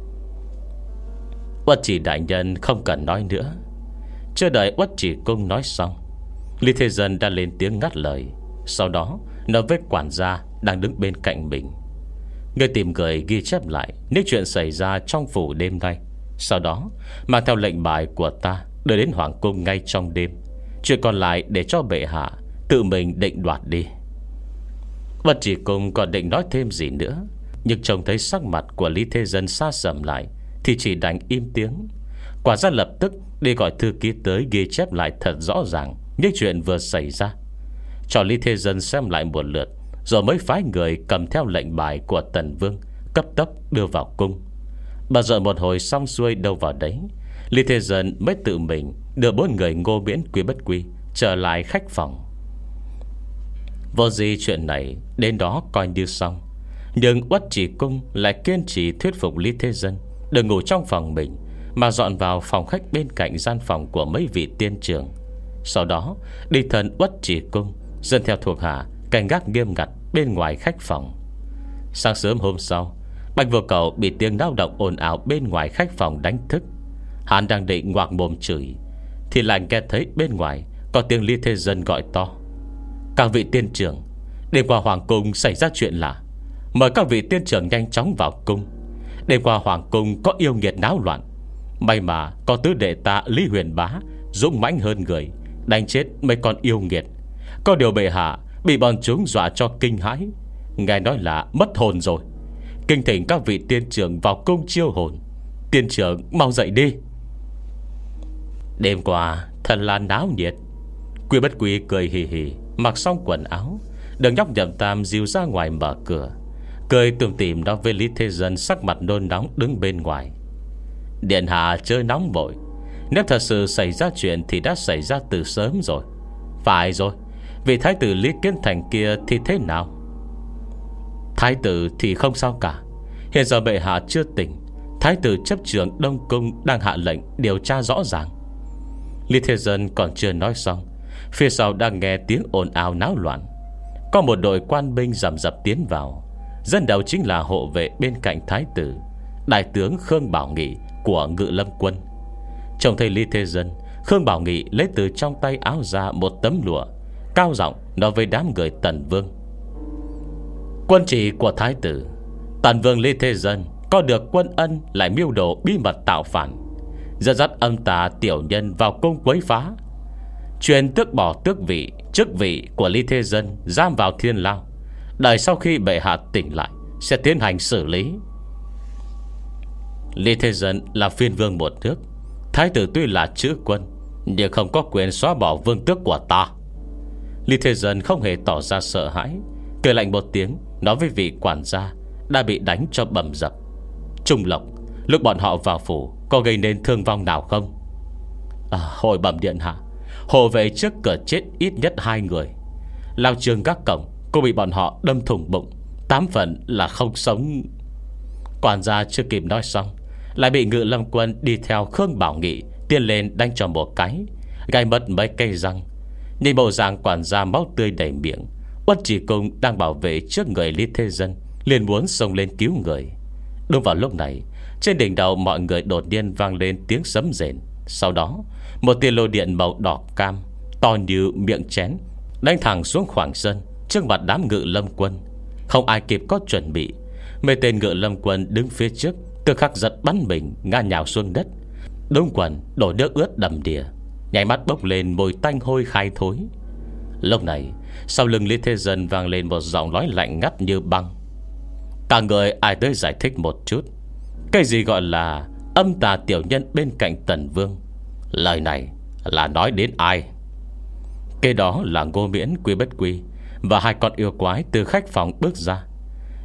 Uất Chỉ đại nhân không cần nói nữa. Chưa đợi Uất Chỉ Cung nói xong, Lý Thế Dân đã lên tiếng ngắt lời. Sau đó nói với quản gia đang đứng bên cạnh mình: Ngươi tìm người ghi chép lại những chuyện xảy ra trong phủ đêm nay, sau đó mang theo lệnh bài của ta đưa đến hoàng cung ngay trong đêm. Chuyện còn lại để cho bệ hạ tự mình định đoạt đi. Uất Chỉ Cung còn định nói thêm gì nữa, nhưng trông thấy sắc mặt của Lý Thế Dân xa sầm lại thì chỉ đành im tiếng. Quản gia lập tức đi gọi thư ký tới ghi chép lại thật rõ ràng những chuyện vừa xảy ra, cho Lý Thế Dân xem lại một lượt, rồi mới phái người cầm theo lệnh bài của Tần Vương cấp tốc đưa vào cung. Bà dọn một hồi xong xuôi đâu vào đấy, Lý Thế Dân mới tự mình đưa bốn người Ngô Miễn, Quý Bất Quy trở lại khách phòng. Vô gì chuyện này đến đó coi như xong, nhưng Uất Chỉ Cung lại kiên trì thuyết phục Lý Thế Dân đừng ngủ trong phòng mình, mà dọn vào phòng khách bên cạnh gian phòng của mấy vị tiên trưởng. Sau đó đi thần Uất Chỉ Cung dân theo thuộc hạ canh gác nghiêm ngặt bên ngoài khách phòng. Sáng sớm hôm sau, Bạch Vô Cầu bị tiếng náo động ồn ào bên ngoài khách phòng đánh thức. Hắn đang định ngoạc mồm chửi thì lại nghe thấy bên ngoài có tiếng Lý Thế Dân gọi to: Các vị tiên trưởng, đêm qua hoàng cung xảy ra chuyện lạ, mời các vị tiên trưởng nhanh chóng vào cung. Đêm qua hoàng cung có yêu nghiệt náo loạn, may mà có tứ đệ ta Lý Huyền Bá dũng mãnh hơn người, đánh chết mấy con yêu nghiệt. Có điều bệ hạ bị bọn chúng dọa cho kinh hãi, nghe nói là mất hồn rồi. Kinh thỉnh các vị tiên trưởng vào cung chiêu hồn. Tiên trưởng mau dậy đi. Đêm qua thật là náo nhiệt. Quý Bất Quý cười hì hì, mặc xong quần áo, đường nhóc Nhậm Tam dìu ra ngoài mở cửa, cười tủm tỉm nói với Lý Thế Dân sắc mặt nôn nóng đứng bên ngoài: Điện hạ chơi nóng vội, nếu thật sự xảy ra chuyện thì đã xảy ra từ sớm rồi. Phải rồi, vị thái tử Lý Kiến Thành kia thì thế nào? Thái tử thì không sao cả. Hiện giờ bệ hạ chưa tỉnh, thái tử chấp trưởng Đông Cung đang hạ lệnh điều tra rõ ràng. Lý Thế Dân còn chưa nói xong, phía sau đang nghe tiếng ồn ào náo loạn. Có một đội quan binh rầm rập tiến vào. Dân đầu chính là hộ vệ bên cạnh thái tử, đại tướng Khương Bảo Nghị của Ngự Lâm quân. Trông thấy Lý Thế Dân, Khương Bảo Nghị lấy từ trong tay áo ra một tấm lụa, cao giọng nói với đám người Tần Vương: Quân chỉ của thái tử Tần Vương Lý Thế Dân có được quân ân, lại mưu đồ bí mật tạo phản, dẫn dắt âm tà tiểu nhân vào cung quấy phá, truyền tước bỏ tước vị, chức vị của Lý Thế Dân giam vào thiên lao. Đợi sau khi bệ hạ tỉnh lại sẽ tiến hành xử lý. Lý Thế Dân là phiên vương một nước, thái tử tuy là chữ quân nhưng không có quyền xóa bỏ vương tước của ta. Lý Thế Dân không hề tỏ ra sợ hãi, cười lạnh một tiếng nói với vị quản gia đã bị đánh cho bầm dập: Trung Lộc, lúc bọn họ vào phủ có gây nên thương vong nào không? À, hồi bẩm điện hạ, hộ vệ trước cửa chết ít nhất hai người. Lao trường gác cổng cô bị bọn họ đâm thủng bụng, tám phần là không sống. Quản gia chưa kịp nói xong, lại bị Ngự Lâm quân đi theo Khương Bảo Nghị tiến lên đánh cho một cái, gai mất mấy cây răng. Nhìn bộ dạng quản gia máu tươi đầy miệng, Uất Chỉ Cung đang bảo vệ trước người Lý Thế Dân liền muốn xông lên cứu người. Đúng vào lúc này, trên đỉnh đầu mọi người đột nhiên vang lên tiếng sấm rền. Sau đó một tia lôi điện màu đỏ cam to như miệng chén đánh thẳng xuống khoảng sân trước mặt đám Ngự Lâm quân. Không ai kịp có chuẩn bị, mấy tên Ngự Lâm quân đứng phía trước tức khắc giật bắn mình ngã nhào xuống đất. Đúng quần đổ nước ướt đầm đìa, nhảy mắt bốc lên mùi tanh hôi khai thối. Lúc này sau lưng Lý Thế Dân vang lên một giọng nói lạnh ngắt như băng: Cả người ai tới giải thích một chút, cái gì gọi là âm tà tiểu nhân bên cạnh Tần Vương? Lời này là nói đến ai? Cái đó là Ngô Miễn, Quý Bất Quy và hai con yêu quái từ khách phòng bước ra.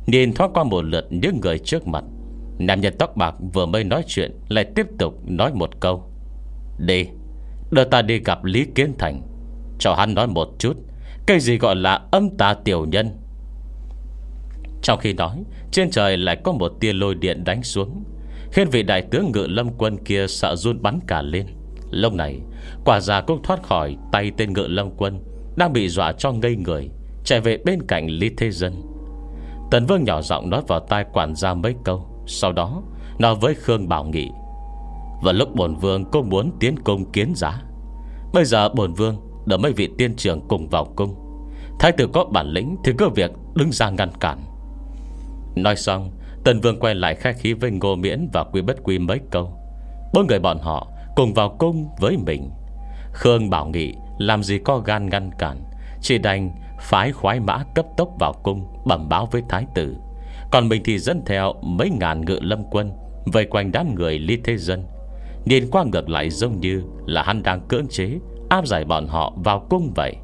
Nhìn thoáng qua một lượt những người trước mặt, nam nhân tóc bạc vừa mới nói chuyện lại tiếp tục nói một câu: "Đi, đưa ta đi gặp Lý Kiến Thành, cho hắn nói một chút cái gì gọi là âm tà tiểu nhân." Trong khi nói, trên trời lại có một tia lôi điện đánh xuống, khiến vị đại tướng Ngự Lâm Quân kia sợ run bắn cả lên. Lúc này quả già cũng thoát khỏi tay tên Ngự Lâm Quân đang bị dọa cho ngây người, chạy về bên cạnh Lý Thế Dân. Tần Vương nhỏ giọng nói vào tai quản gia mấy câu, sau đó nói với Khương Bảo Nghị: "Vào lúc bổn vương cũng muốn tiến cung kiến giá. Bây giờ bổn vương đỡ mấy vị tiên trưởng cùng vào cung, thái tử có bản lĩnh thì cứ việc đứng ra ngăn cản." Nói xong, Tần Vương quay lại khai khí với Ngô Miễn và Quý Bất Quy mấy câu. Bốn người bọn họ cùng vào cung với mình. Khương Bảo Nghị làm gì có gan ngăn cản, chỉ đành phái khoái mã cấp tốc vào cung bẩm báo với thái tử. Còn mình thì dẫn theo mấy ngàn Ngự Lâm Quân vây quanh đám người Lý Thế Dân. Nhìn qua ngược lại giống như là hắn đang cưỡng chế áp giải bọn họ vào cung vậy.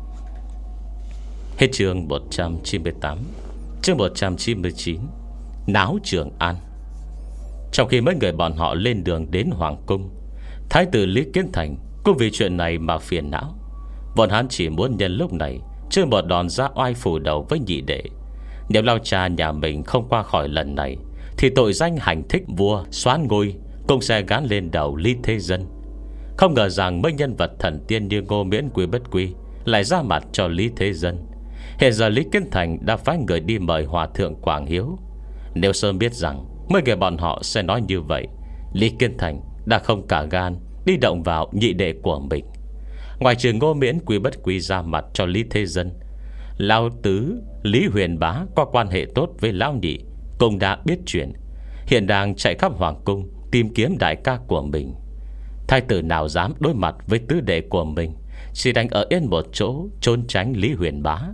Hết chương một trăm chín mươi tám. Chương một trăm chín mươi chín, náo Trường An. Trong khi mấy người bọn họ lên đường đến Hoàng cung, thái tử Lý Kiến Thành cũng vì chuyện này mà phiền não. Bọn hắn chỉ muốn nhân lúc này chơi một đòn ra oai phủ đầu với nhị đệ. Nếu lao cha nhà mình không qua khỏi lần này, thì tội danh hành thích vua soán ngôi cũng sẽ gán lên đầu Lý Thế Dân. Không ngờ rằng mấy nhân vật thần tiên như Ngô Miễn, Quý Bất Quy lại ra mặt cho Lý Thế Dân. Hiện giờ Lý Kiến Thành đã phái người đi mời Hòa thượng Quảng Hiếu. Nếu sớm biết rằng mấy người bọn họ sẽ nói như vậy, Lý Kiến Thành đã không cả gan đi động vào nhị đệ của mình. Ngoài trừ Ngô Miễn, Quý Bất Quy ra mặt cho Lý Thế Dân, lão tứ Lý Huyền Bá có quan hệ tốt với lão nhị, cũng đã biết chuyện, hiện đang chạy khắp hoàng cung tìm kiếm đại ca của mình. Thái tử nào dám đối mặt với tứ đệ của mình, chỉ đành ở yên một chỗ trốn tránh Lý Huyền Bá.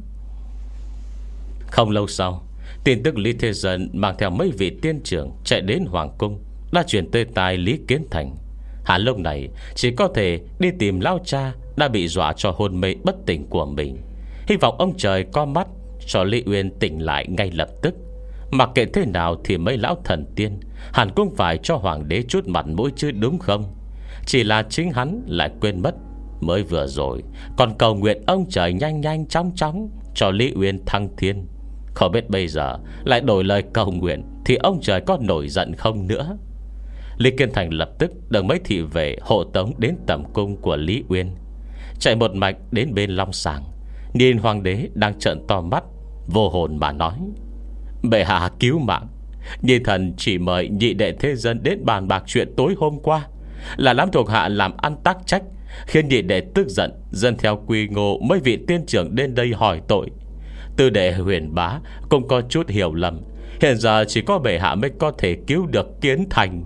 Không lâu sau, tin tức Lý Thế Dân mang theo mấy vị tiên trưởng chạy đến hoàng cung đã truyền tới tai Lý Kiến Thành. Hắn lúc này chỉ có thể đi tìm lão cha đã bị dọa cho hôn mê bất tỉnh của mình, hy vọng ông trời có mắt cho Lý Uyên tỉnh lại ngay lập tức. Mặc kệ thế nào thì mấy lão thần tiên hẳn cũng phải cho hoàng đế chút mặt mũi chứ, đúng không? Chỉ là chính hắn lại quên mất, mới vừa rồi còn cầu nguyện ông trời nhanh nhanh chóng chóng cho Lý Uyên thăng thiên. Không biết bây giờ lại đổi lời cầu nguyện thì ông trời có nổi giận không nữa. Lý Kiến Thành lập tức được mấy thị vệ hộ tống đến tẩm cung của Lý Uyên, chạy một mạch đến bên long sàng, nhìn hoàng đế đang trợn to mắt vô hồn mà nói: "Bệ hạ cứu mạng, nhi thần chỉ mời nhị đệ Thế Dân đến bàn bạc chuyện tối hôm qua, là lắm thuộc hạ làm ăn tác trách, khiến nhị đệ tức giận, dân theo quy ngô mấy vị tiên trưởng đến đây hỏi tội. Tư đệ Huyền Bá cũng có chút hiểu lầm, hiện giờ chỉ có bệ hạ mới có thể cứu được Kiến Thành."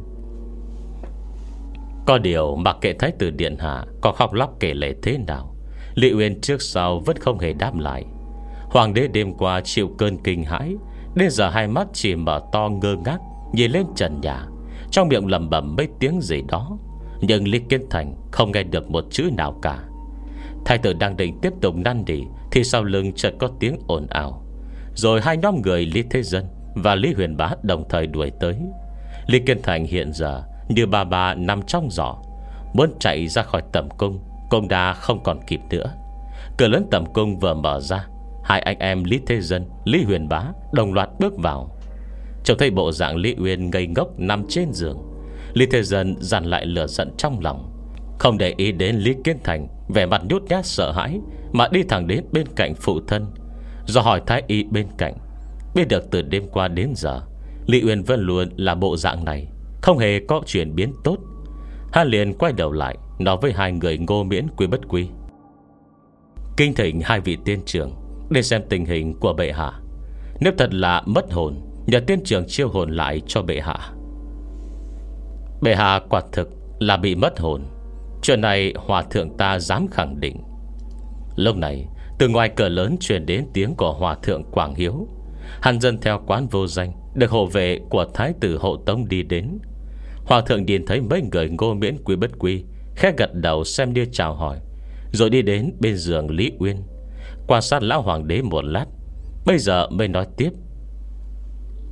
Có điều mặc kệ thái tử điện hạ có khóc lóc kể lể thế nào, Lý Uyên trước sau vẫn không hề đáp lại. Hoàng đế đêm qua chịu cơn kinh hãi, đến giờ hai mắt chỉ mở to ngơ ngác nhìn lên trần nhà, trong miệng lẩm bẩm mấy tiếng gì đó, nhưng Lý Kiến Thành không nghe được một chữ nào cả. Thái tử đang định tiếp tục năn nỉ thì sau lưng chợt có tiếng ồn ào, rồi hai nhóm người Lý Thế Dân và Lý Huyền Bá đồng thời đuổi tới. Lý Kiến Thành hiện giờ như bà bà nằm trong giỏ, muốn chạy ra khỏi tẩm cung cũng đã không còn kịp nữa. Cửa lớn tẩm cung vừa mở ra, hai anh em Lý Thế Dân, Lý Huyền Bá đồng loạt bước vào. Trông thấy bộ dạng Lý Uyên ngây ngốc nằm trên giường, Lý Thế Dân dằn lại lửa giận trong lòng, không để ý đến Lý Kiến Thành vẻ mặt nhút nhát sợ hãi, mà đi thẳng đến bên cạnh phụ thân, do hỏi thái y bên cạnh. Biết được từ đêm qua đến giờ Lý Uyên vẫn luôn là bộ dạng này, không hề có chuyển biến tốt. Hắn liền quay đầu lại nói với hai người Ngô Miễn, Quý Bất Quy: "Kinh thỉnh hai vị tiên trưởng để xem tình hình của bệ hạ. Nếu thật là mất hồn, nhờ tiên trưởng chiêu hồn lại cho bệ hạ." Bệ hạ quả thực là bị mất hồn, chuyện này hòa thượng ta dám khẳng định. Lúc này từ ngoài cửa lớn truyền đến tiếng của hòa thượng Quảng Hiếu. Hắn dân theo quán vô danh được hộ vệ của thái tử hộ tống đi đến. Hòa thượng nhìn thấy mấy người Ngô Miễn, Quý Bất Quy, khẽ gật đầu xem như chào hỏi, rồi đi đến bên giường Lý Uyên, quan sát lão hoàng đế một lát, bây giờ mới nói tiếp: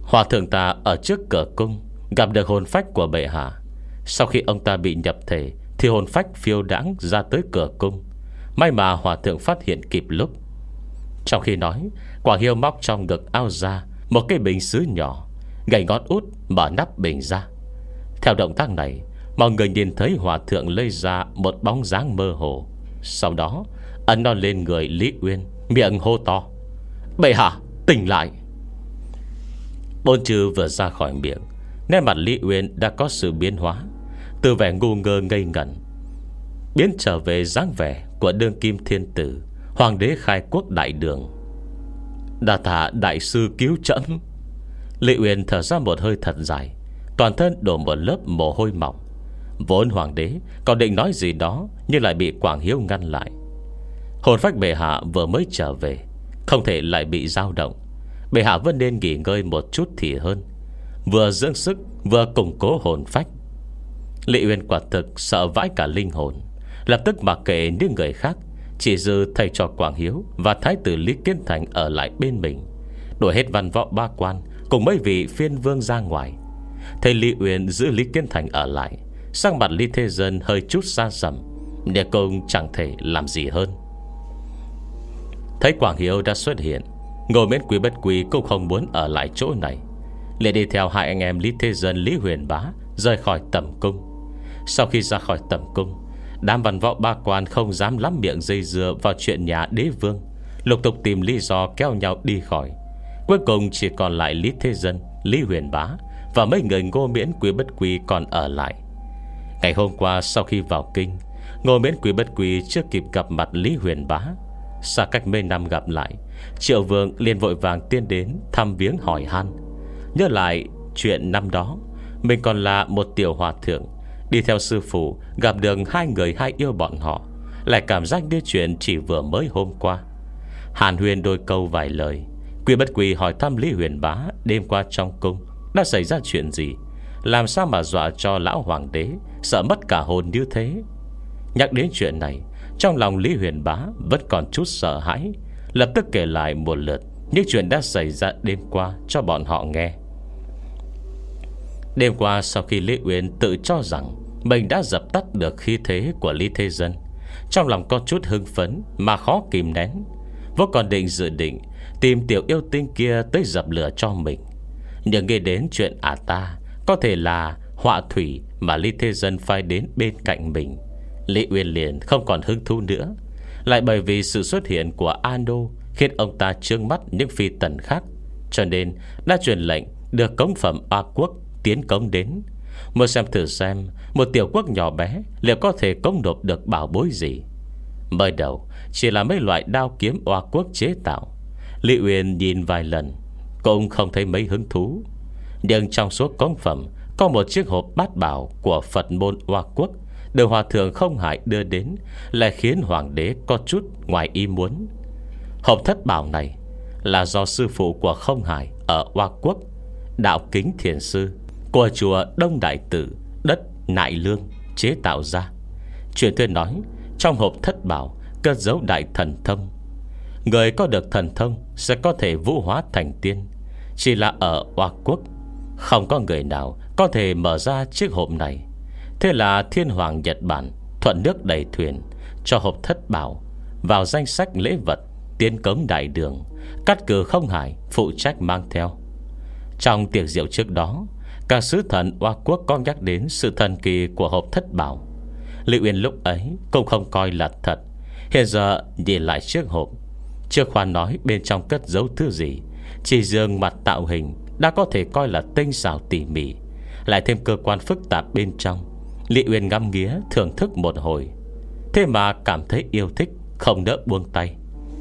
Hòa thượng ta ở trước cửa cung gặp được hồn phách của bệ hạ. Sau khi ông ta bị nhập thể thì hồn phách phiêu đãng ra tới cửa cung. May mà hòa thượng phát hiện kịp lúc. Trong khi nói, Quảng Hiếu móc trong ngực áo ra một cái bình sứ nhỏ, gảy ngón út mở nắp bình ra. Theo động tác này, mọi người nhìn thấy hòa thượng lấy ra một bóng dáng mơ hồ. Sau đó ấn nó lên người Lý Uyên, miệng hô to: "Bệ hạ, tỉnh lại!" Bốn chữ vừa ra khỏi miệng, nét mặt Lý Uyên đã có sự biến hóa. Từ vẻ ngu ngơ ngây ngẩn biến trở về dáng vẻ của đương kim thiên tử, hoàng đế khai quốc đại đường. "Đa tạ đại sư cứu trẫm." Lý Uyên thở ra một hơi thật dài, toàn thân đổ một lớp mồ hôi mỏng. Vốn hoàng đế còn định nói gì đó, nhưng lại bị Quảng Hiếu ngăn lại. Hồn phách bệ hạ vừa mới trở về, không thể lại bị dao động. Bệ hạ vẫn nên nghỉ ngơi một chút thì hơn, vừa dưỡng sức vừa củng cố hồn phách. Lý Uyên quả thực sợ vãi cả linh hồn, lập tức mặc kệ những người khác, chỉ dư thầy trò Quảng Hiếu và thái tử Lý Kiến Thành ở lại bên mình, đuổi hết văn võ ba quan cùng mấy vị phiên vương ra ngoài. Thầy Lý Uyên giữ Lý Kiến Thành ở lại, sang mặt Lý Thế Dân hơi chút xa sầm, để công chẳng thể làm gì hơn. Thấy Quảng Hiếu đã xuất hiện, Ngô Miễn Quý Bất Quý cũng không muốn ở lại chỗ này, liền đi theo hai anh em Lý Thế Dân, Lý Huyền Bá rời khỏi tẩm cung. Sau khi ra khỏi tẩm cung, đám văn võ ba quan không dám lắm miệng dây dưa vào chuyện nhà đế vương, lục tục tìm lý do kéo nhau đi khỏi. Cuối cùng chỉ còn lại Lý Thế Dân, Lý Huyền Bá và mấy người Ngô Miễn Quý Bất Quý còn ở lại. Ngày hôm qua sau khi vào kinh, Ngô Miễn Quý Bất Quý chưa kịp gặp mặt Lý Huyền Bá. Xa cách mấy năm gặp lại, Triệu Vương liền vội vàng tiến đến thăm viếng hỏi han, nhớ lại chuyện năm đó mình còn là một tiểu hòa thượng, đi theo sư phụ gặp được hai người hai yêu bọn họ, lại cảm giác như chuyện chỉ vừa mới hôm qua. Hàn Huyền đôi câu vài lời. Quý Bất Quý hỏi thăm Lý Huyền Bá đêm qua trong cung đã xảy ra chuyện gì, làm sao mà dọa cho lão hoàng đế sợ mất cả hồn như thế. Nhắc đến chuyện này, trong lòng Lý Huyền Bá vẫn còn chút sợ hãi, lập tức kể lại một lượt những chuyện đã xảy ra đêm qua cho bọn họ nghe. Đêm qua sau khi Lý Uyên tự cho rằng mình đã dập tắt được khí thế của Lý Thế Dân, trong lòng có chút hưng phấn mà khó kìm nén, vô còn định dự định tìm tiểu yêu tinh kia tới dập lửa cho mình. Nhưng nghe đến chuyện ả ta có thể là họa thủy mà Lý Thế Dân phái đến bên cạnh mình, Lý Uyên liền không còn hứng thú nữa. Lại bởi vì sự xuất hiện của Ano khiến ông ta trương mắt những phi tần khác, cho nên đã truyền lệnh đưa cống phẩm oa quốc tiến cống đến, muốn xem thử xem một tiểu quốc nhỏ bé liệu có thể cống nộp được bảo bối gì. Mới đầu chỉ là mấy loại đao kiếm oa quốc chế tạo, Lý Uyên nhìn vài lần cũng không thấy mấy hứng thú. Nhưng trong số cống phẩm có một chiếc hộp bát bảo của Phật môn oa quốc được hòa thượng Không Hải đưa đến, lại khiến hoàng đế có chút ngoài ý muốn. Hộp thất bảo này là do sư phụ của Không Hải ở Oa Quốc, Đạo Kính Thiền Sư của chùa Đông Đại Tử, đất Nại Lương chế tạo ra. Truyền thuyết nói trong hộp thất bảo cất giấu đại thần thông. Người có được thần thông sẽ có thể vũ hóa thành tiên. Chỉ là ở Oa Quốc không có người nào có thể mở ra chiếc hộp này. Thế là Thiên Hoàng Nhật Bản thuận nước đẩy thuyền, cho hộp thất bảo vào danh sách lễ vật tiến cống đại đường, cắt cử Không Hải phụ trách mang theo. Trong tiệc rượu trước đó, các sứ thần Oa Quốc có nhắc đến sự thần kỳ của hộp thất bảo. Lý Uyên lúc ấy cũng không coi là thật. Hiện giờ nhìn lại chiếc hộp, chưa khoan nói bên trong cất giấu thứ gì, chỉ riêng mặt tạo hình đã có thể coi là tinh xảo tỉ mỉ, lại thêm cơ quan phức tạp bên trong. Lý Uyên ngắm nghía thưởng thức một hồi, thế mà cảm thấy yêu thích, không nỡ buông tay.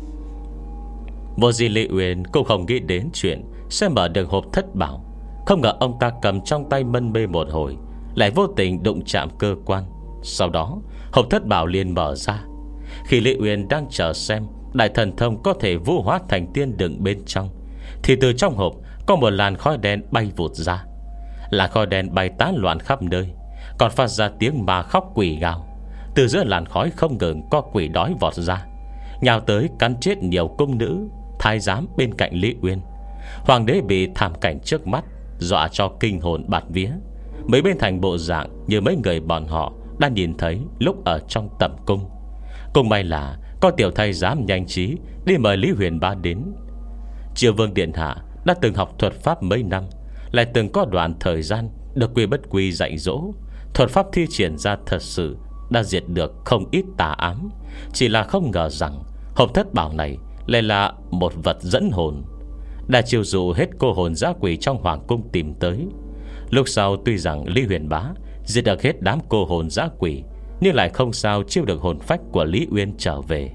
Vô gì Lý Uyên cũng không nghĩ đến chuyện sẽ mở được hộp thất bảo. Không ngờ ông ta cầm trong tay mân mê một hồi, lại vô tình đụng chạm cơ quan. Sau đó hộp thất bảo liền mở ra. Khi Lý Uyên đang chờ xem đại thần thông có thể vũ hóa thành tiên đựng bên trong, thì từ trong hộp có một làn khói đen bay vụt ra. Làn khói đen bay tán loạn khắp nơi, còn phát ra tiếng ma khóc quỷ gào. Từ giữa làn khói không ngừng có quỷ đói vọt ra, nhào tới cắn chết nhiều cung nữ thái giám bên cạnh Lý Uyên. Hoàng đế bị thảm cảnh trước mắt dọa cho kinh hồn bạt vía, mới bên thành bộ dạng như mấy người bọn họ đã nhìn thấy lúc ở trong tẩm cung. Cùng may là có tiểu thái giám nhanh trí đi mời Lý Huyền Bá đến. Triều Vương điện hạ đã từng học thuật pháp mấy năm, lại từng có đoạn thời gian được Quy Bất Quy dạy dỗ. Thuật pháp thi triển ra thật sự đã diệt được không ít tà ám. Chỉ là không ngờ rằng hộp thất bảo này lại là một vật dẫn hồn, đã chiêu dụ hết cô hồn dã quỷ trong hoàng cung tìm tới. Lúc sau tuy rằng Lý Huyền Bá diệt được hết đám cô hồn dã quỷ, nhưng lại không sao chiêu được hồn phách của Lý Uyên trở về.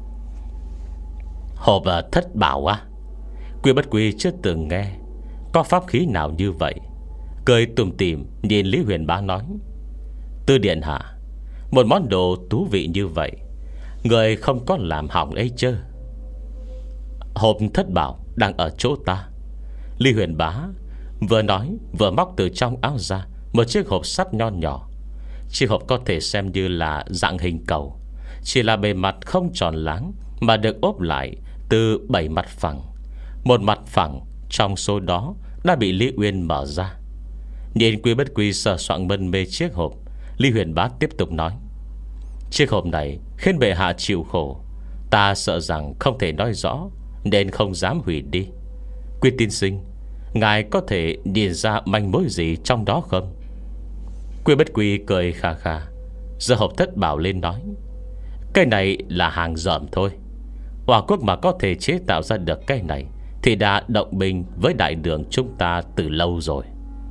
Hộp thất bảo à? Quy Bất Quy chưa từng nghe có pháp khí nào như vậy, cười tủm tỉm nhìn Lý Huyền Bá nói: Tư điện hạ, một món đồ thú vị như vậy, người không có làm hỏng ấy chứ? Hộp thất bảo đang ở chỗ ta. Lý Huyền Bá vừa nói vừa móc từ trong áo ra một chiếc hộp sắt nho nhỏ. Chiếc hộp có thể xem như là dạng hình cầu, chỉ là bề mặt không tròn láng, mà được ốp lại từ bảy mặt phẳng. Một mặt phẳng trong số đó đã bị Lý Uyên mở ra. Nhìn Quy Bất Quy sờ soạng mân mê chiếc hộp, Lý Huyền Bá tiếp tục nói: Chiếc hộp này khiến bệ hạ chịu khổ, ta sợ rằng không thể nói rõ, nên không dám hủy đi. Quy tiên sinh, ngài có thể nhìn ra manh mối gì trong đó không? Quy Bất Quy cười khà khà, giơ hộp thất bảo lên nói: Cái này là hàng dởm thôi. Hòa quốc mà có thể chế tạo ra được cái này thì đã động binh với đại đường chúng ta từ lâu rồi.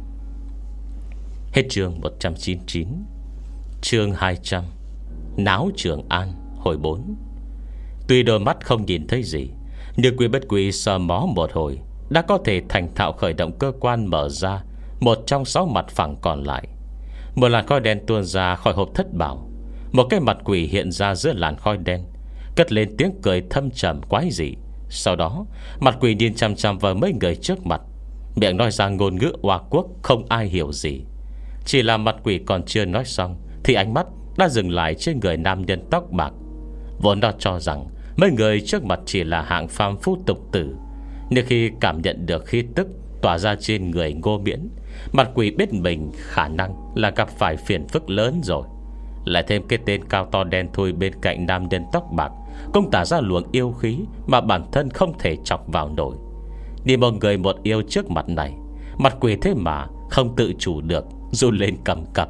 Hết chương một trăm chín mươi chín. Chương hai trăm, Náo Trường An hồi bốn. Tuy đôi mắt không nhìn thấy gì, nhưng Quy Bất Quy sờ mó một hồi đã có thể thành thạo khởi động cơ quan mở ra một trong sáu mặt phẳng còn lại. Một làn khói đen tuôn ra khỏi hộp thất bảo. Một cái mặt quỷ hiện ra giữa làn khói đen, cất lên tiếng cười thâm trầm quái dị. Sau đó mặt quỷ nhìn chằm chằm vào mấy người trước mặt, miệng nói ra ngôn ngữ Hoa quốc không ai hiểu gì. Chỉ là mặt quỷ còn chưa nói xong thì ánh mắt đã dừng lại trên người nam nhân tóc bạc. Vốn nó cho rằng mấy người trước mặt chỉ là hạng phàm phu tục tử, nhưng khi cảm nhận được khí tức tỏa ra trên người Ngô Miễn, mặt quỷ biết mình khả năng là gặp phải phiền phức lớn rồi. Lại thêm cái tên cao to đen thui bên cạnh nam nhân tóc bạc cũng tỏa ra luồng yêu khí mà bản thân không thể chọc vào nổi. Nhìn một người một yêu trước mặt này, mặt quỷ thế mà không tự chủ được run lên cầm cập.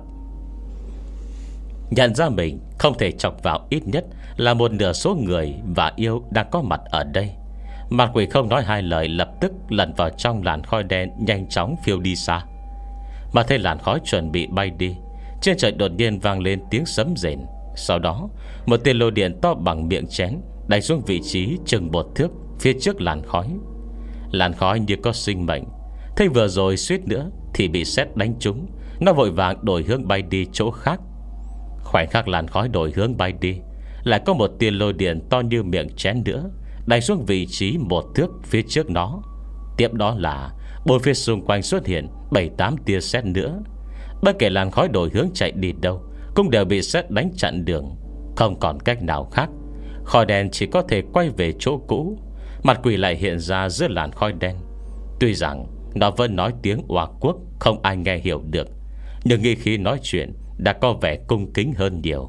Nhận ra mình không thể chọc vào ít nhất là một nửa số người và yêu đang có mặt ở đây, mặt quỷ không nói hai lời, lập tức lẩn vào trong làn khói đen, nhanh chóng phiêu đi xa. Mà thấy làn khói chuẩn bị bay đi, trên trời đột nhiên vang lên tiếng sấm rền. Sau đó một tia lôi điện to bằng miệng chén đánh xuống vị trí chừng một thước phía trước làn khói. Làn khói như có sinh mệnh, thấy vừa rồi suýt nữa thì bị sét đánh trúng, nó vội vàng đổi hướng bay đi chỗ khác. Khoảnh khắc làn khói đổi hướng bay đi, lại có một tia lôi điện to như miệng chén nữa đánh xuống vị trí một thước phía trước nó. Tiếp đó là bốn phía xung quanh xuất hiện bảy tám tia sét nữa. Bất kể làn khói đổi hướng chạy đi đâu cũng đều bị sét đánh chặn đường, không còn cách nào khác. Khói đen chỉ có thể quay về chỗ cũ. Mặt quỷ lại hiện ra giữa làn khói đen. Tuy rằng nó vẫn nói tiếng Hoa quốc không ai nghe hiểu được, nhưng nghi khí nói chuyện đã có vẻ cung kính hơn nhiều.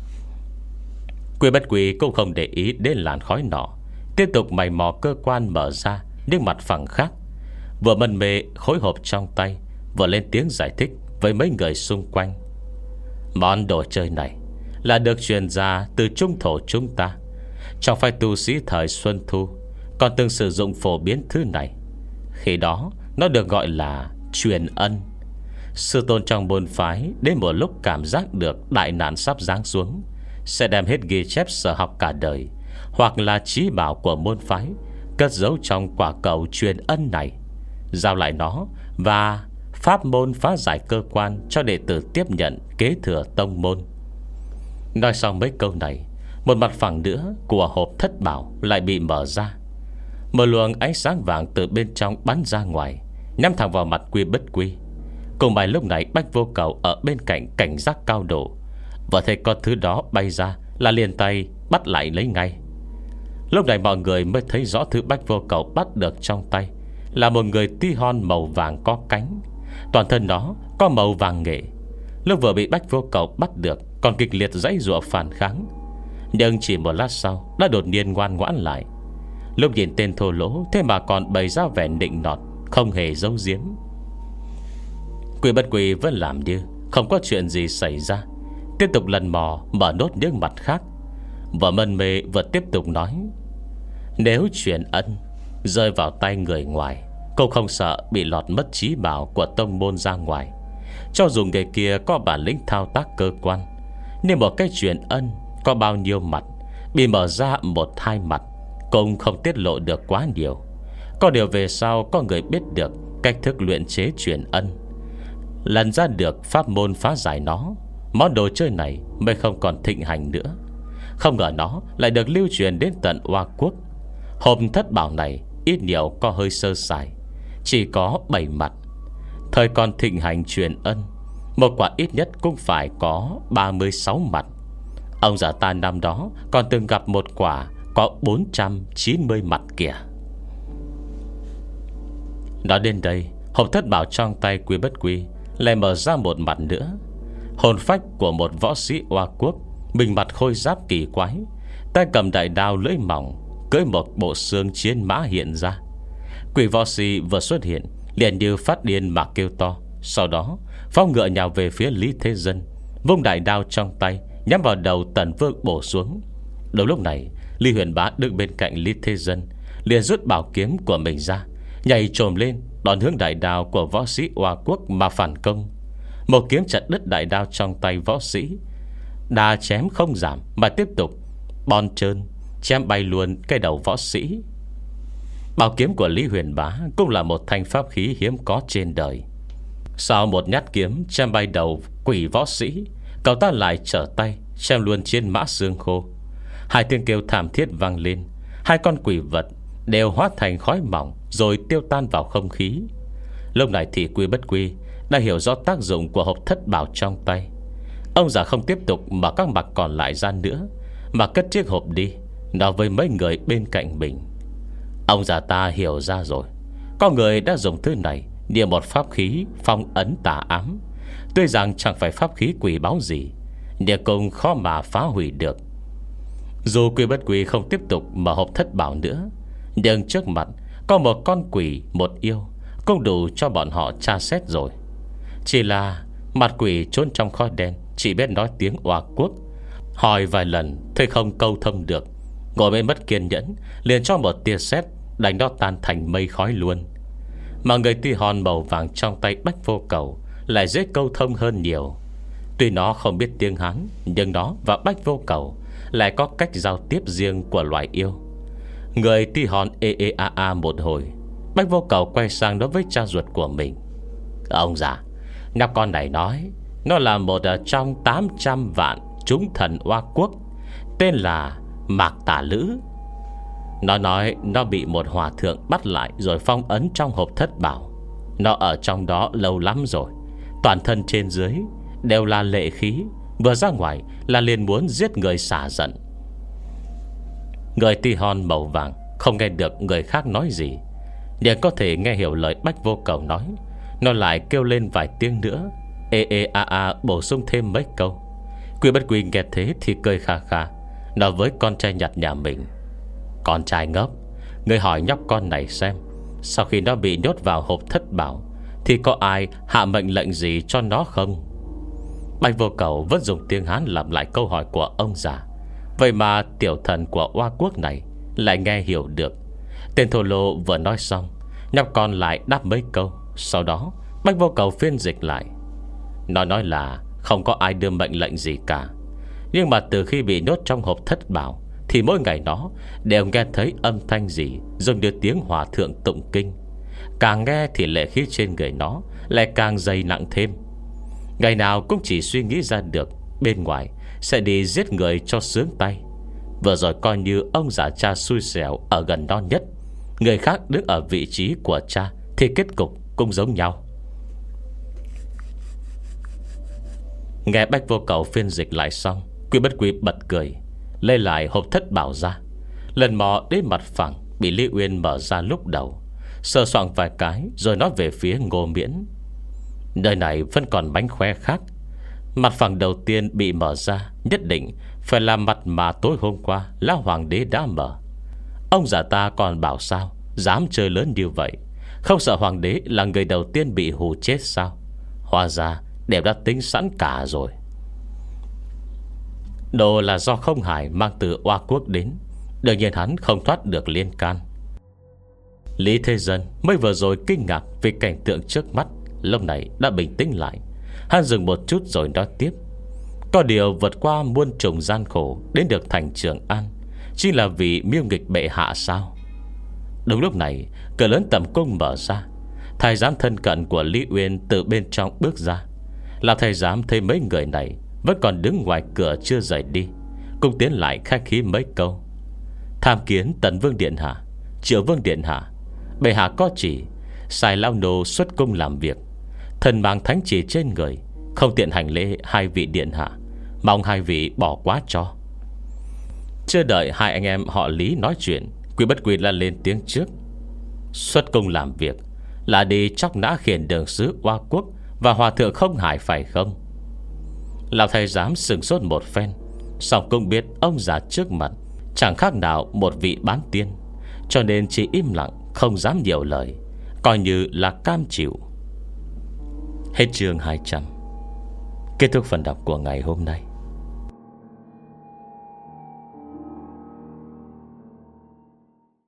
Quy Bất Quy cũng không để ý đến làn khói nọ, tiếp tục mày mò cơ quan mở ra những mặt phẳng khác. Vừa mân mê khối hộp trong tay, vừa lên tiếng giải thích với mấy người xung quanh. Món đồ chơi này là được truyền ra từ trung thổ chúng ta. Trong phái tu sĩ thời Xuân Thu còn từng sử dụng phổ biến thứ này. Khi đó nó được gọi là truyền ân. Sư tôn trong môn phái đến một lúc cảm giác được đại nạn sắp giáng xuống, sẽ đem hết ghi chép sở học cả đời hoặc là trí bảo của môn phái cất giấu trong quả cầu truyền ân này, giao lại nó và pháp môn phá giải cơ quan cho đệ tử tiếp nhận kế thừa tông môn. Nói xong mấy câu này, một mặt phẳng nữa của hộp thất bảo lại bị mở ra. Một luồng ánh sáng vàng từ bên trong bắn ra ngoài, nhắm thẳng vào mặt Quy Bất Quy. Cùng bài lúc này Bách Vô Cầu ở bên cạnh cảnh giác cao độ, vừa thấy con thứ đó bay ra là liền tay bắt lại lấy ngay. Lúc này mọi người mới thấy rõ thứ Bách Vô Cầu bắt được trong tay là một người tí hon màu vàng có cánh. Toàn thân nó có màu vàng nghệ. Lúc vừa bị Bách Vô Cầu bắt được còn kịch liệt giãy giụa phản kháng, nhưng chỉ một lát sau đã đột nhiên ngoan ngoãn lại. Lúc nhìn tên thô lỗ thế mà còn bày ra vẻ nịnh nọt, không hề giấu giếm. Quỷ Bất Quỷ vẫn làm như không có chuyện gì xảy ra, tiếp tục lần mò mở nốt những mặt khác. Vợ Mân Mê vừa tiếp tục nói: nếu chuyện ân rơi vào tay người ngoài, cô không sợ bị lọt mất trí bảo của tông môn ra ngoài. Cho dù người kia có bản lĩnh thao tác cơ quan, nhưng một cái chuyện ân có bao nhiêu mặt, bị mở ra một hai mặt cũng không tiết lộ được quá nhiều. Có điều về sau có người biết được cách thức luyện chế chuyện ân, lần ra được pháp môn phá giải nó, món đồ chơi này mới không còn thịnh hành nữa. Không ngờ nó lại được lưu truyền đến tận Hoa Quốc. Hộp thất bảo này ít nhiều có hơi sơ sài, chỉ có bảy mặt. Thời còn thịnh hành truyền ân, một quả ít nhất cũng phải có ba mươi sáu mặt. Ông già ta năm đó còn từng gặp một quả có bốn trăm chín mươi mặt kìa. Nói đến đây, hộp thất bảo trong tay Quy Bất Quy lại mở ra một mặt nữa. Hồn phách của một võ sĩ Hoa Quốc, mình mặt khôi giáp kỳ quái, tay cầm đại đao lưỡi mỏng, cưỡi một bộ xương chiến mã hiện ra. Quỷ võ sĩ vừa xuất hiện liền như phát điên mà kêu to. Sau đó phóng ngựa nhào về phía Lý Thế Dân, vung đại đao trong tay nhắm vào đầu Tần Vương bổ xuống. Đúng lúc này, Lý Huyền Bá đứng bên cạnh Lý Thế Dân liền rút bảo kiếm của mình ra, nhảy trồm lên đón hướng đại đao của võ sĩ Hoa Quốc mà phản công. Một kiếm chặt đứt đại đao trong tay võ sĩ, đà chém không giảm mà tiếp tục bon trơn chém bay luôn cái đầu võ sĩ. Bảo kiếm của Lý Huyền Bá cũng là một thanh pháp khí hiếm có trên đời. Sau một nhát kiếm chém bay đầu quỷ võ sĩ, cậu ta lại trở tay chém luôn trên mã xương khô. Hai tiếng kêu thảm thiết vang lên, hai con quỷ vật đều hóa thành khói mỏng rồi tiêu tan vào không khí. Lúc này thì Quy Bất Quy đã hiểu rõ tác dụng của hộp thất bảo trong tay. Ông già không tiếp tục mở các mặt còn lại ra nữa, mà cất chiếc hộp đi, nói với mấy người bên cạnh mình: ông già ta hiểu ra rồi, có người đã dùng thứ này như một pháp khí phong ấn tà ám. Tuy rằng chẳng phải pháp khí quỷ báu gì, nhưng cũng khó mà phá hủy được. Dù Quy Bất Quy không tiếp tục mở hộp thất bảo nữa, nhưng trước mặt có một con quỷ một yêu cũng đủ cho bọn họ tra xét rồi. Chỉ là mặt quỷ trốn trong khói đen, chỉ biết nói tiếng Hoa Quốc, hỏi vài lần thôi không câu thông được. Ngồi bên mất kiên nhẫn, liền cho một tia sét đánh nó tan thành mây khói luôn. Mà người tí hon màu vàng trong tay Bách Vô Cầu lại dễ câu thông hơn nhiều. Tuy nó không biết tiếng Hán, nhưng nó và Bách Vô Cầu lại có cách giao tiếp riêng của loài yêu. Người tí hon ê ê a a một hồi, Bách Vô Cầu quay sang nói với cha ruột của mình: ông già, nhóc con này nói nó là một trong tám trăm vạn chúng thần Hoa Quốc, tên là Mạc Tà Lữ. Nó nói nó bị một hòa thượng bắt lại rồi phong ấn trong hộp thất bảo. Nó ở trong đó lâu lắm rồi, toàn thân trên dưới đều là lệ khí, vừa ra ngoài là liền muốn giết người xả giận. Người tí hon màu vàng không nghe được người khác nói gì, nhưng có thể nghe hiểu lời Bách Vô Cầu nói. Nó lại kêu lên vài tiếng nữa, ê ê a a bổ sung thêm mấy câu. Quy Bất Quy nghe thế thì cười khà khà, nói với con trai nhặt nhà mình: con trai ngốc, người hỏi nhóc con này xem, sau khi nó bị nhốt vào hộp thất bảo thì có ai hạ mệnh lệnh gì cho nó không? Bạch Vô Cầu vẫn dùng tiếng Hán làm lại câu hỏi của ông già. Vậy mà tiểu thần của Hoa Quốc này lại nghe hiểu được. Tên thô lô vừa nói xong, nhóc con lại đáp mấy câu. Sau đó Bạch Vô Cầu phiên dịch lại. Nó nói là không có ai đưa mệnh lệnh gì cả, nhưng mà từ khi bị nhốt trong hộp thất bảo thì mỗi ngày nó đều nghe thấy âm thanh gì giống như tiếng hòa thượng tụng kinh. Càng nghe thì lệ khí trên người nó lại càng dày nặng thêm. Ngày nào cũng chỉ suy nghĩ ra được bên ngoài sẽ đi giết người cho sướng tay. Vừa rồi coi như ông già cha xui xẻo ở gần đó nhất, người khác đứng ở vị trí của cha thì kết cục cũng giống nhau. Nghe Bách Vô Cầu phiên dịch lại xong, Quy Bất Quy bật cười, lấy lại hộp thất bảo ra. Lần mò đến mặt phẳng bị Lý Uyên mở ra lúc đầu, Sờ soạng vài cái rồi nói về phía Ngô Miễn: Nơi này vẫn còn bánh khoe khác. Mặt phẳng đầu tiên bị mở ra nhất định phải là mặt mà tối hôm qua Lão Hoàng đế đã mở. Ông già ta còn bảo sao dám chơi lớn như vậy, không sợ Hoàng đế là người đầu tiên bị hù chết sao? Hóa ra đều đã tính sẵn cả rồi. Đồ là do Không Hải mang từ Oa Quốc đến, đương nhiên hắn không thoát được liên can. Lý Thế Dân mới vừa rồi kinh ngạc vì cảnh tượng trước mắt, lúc này đã bình tĩnh lại. Hắn dừng một chút rồi nói tiếp: Có điều vượt qua muôn trùng gian khổ đến được thành Trường An chỉ là vì mưu nghịch bệ hạ sao? Đúng lúc này, cửa lớn tầm cung mở ra. Thái giám thân cận của Lý Uyên từ bên trong bước ra. Lão thái giám thấy mấy người này vẫn còn đứng ngoài cửa chưa rời đi, cùng tiến lại khách khí mấy câu: Tham kiến Tần Vương điện hạ, Triệu Vương điện hạ. Bệ hạ có chỉ sai lao nô xuất cung làm việc, thần mang thánh chỉ trên người, không tiện hành lễ hai vị điện hạ, mong hai vị bỏ quá cho. Chưa đợi hai anh em họ Lý nói chuyện, Quý Bất Quy là lên tiếng trước: Xuất cung làm việc là đi chóc nã khiển đường sứ Oa Quốc và hòa thượng Không Hải phải không? Lão thầy dám sừng sốt một phen, song cũng biết ông già trước mặt chẳng khác nào một vị bán tiên, cho nên chỉ im lặng không dám nhiều lời, coi như là cam chịu. Hết chương hai trăm. Kết thúc phần đọc của ngày hôm nay.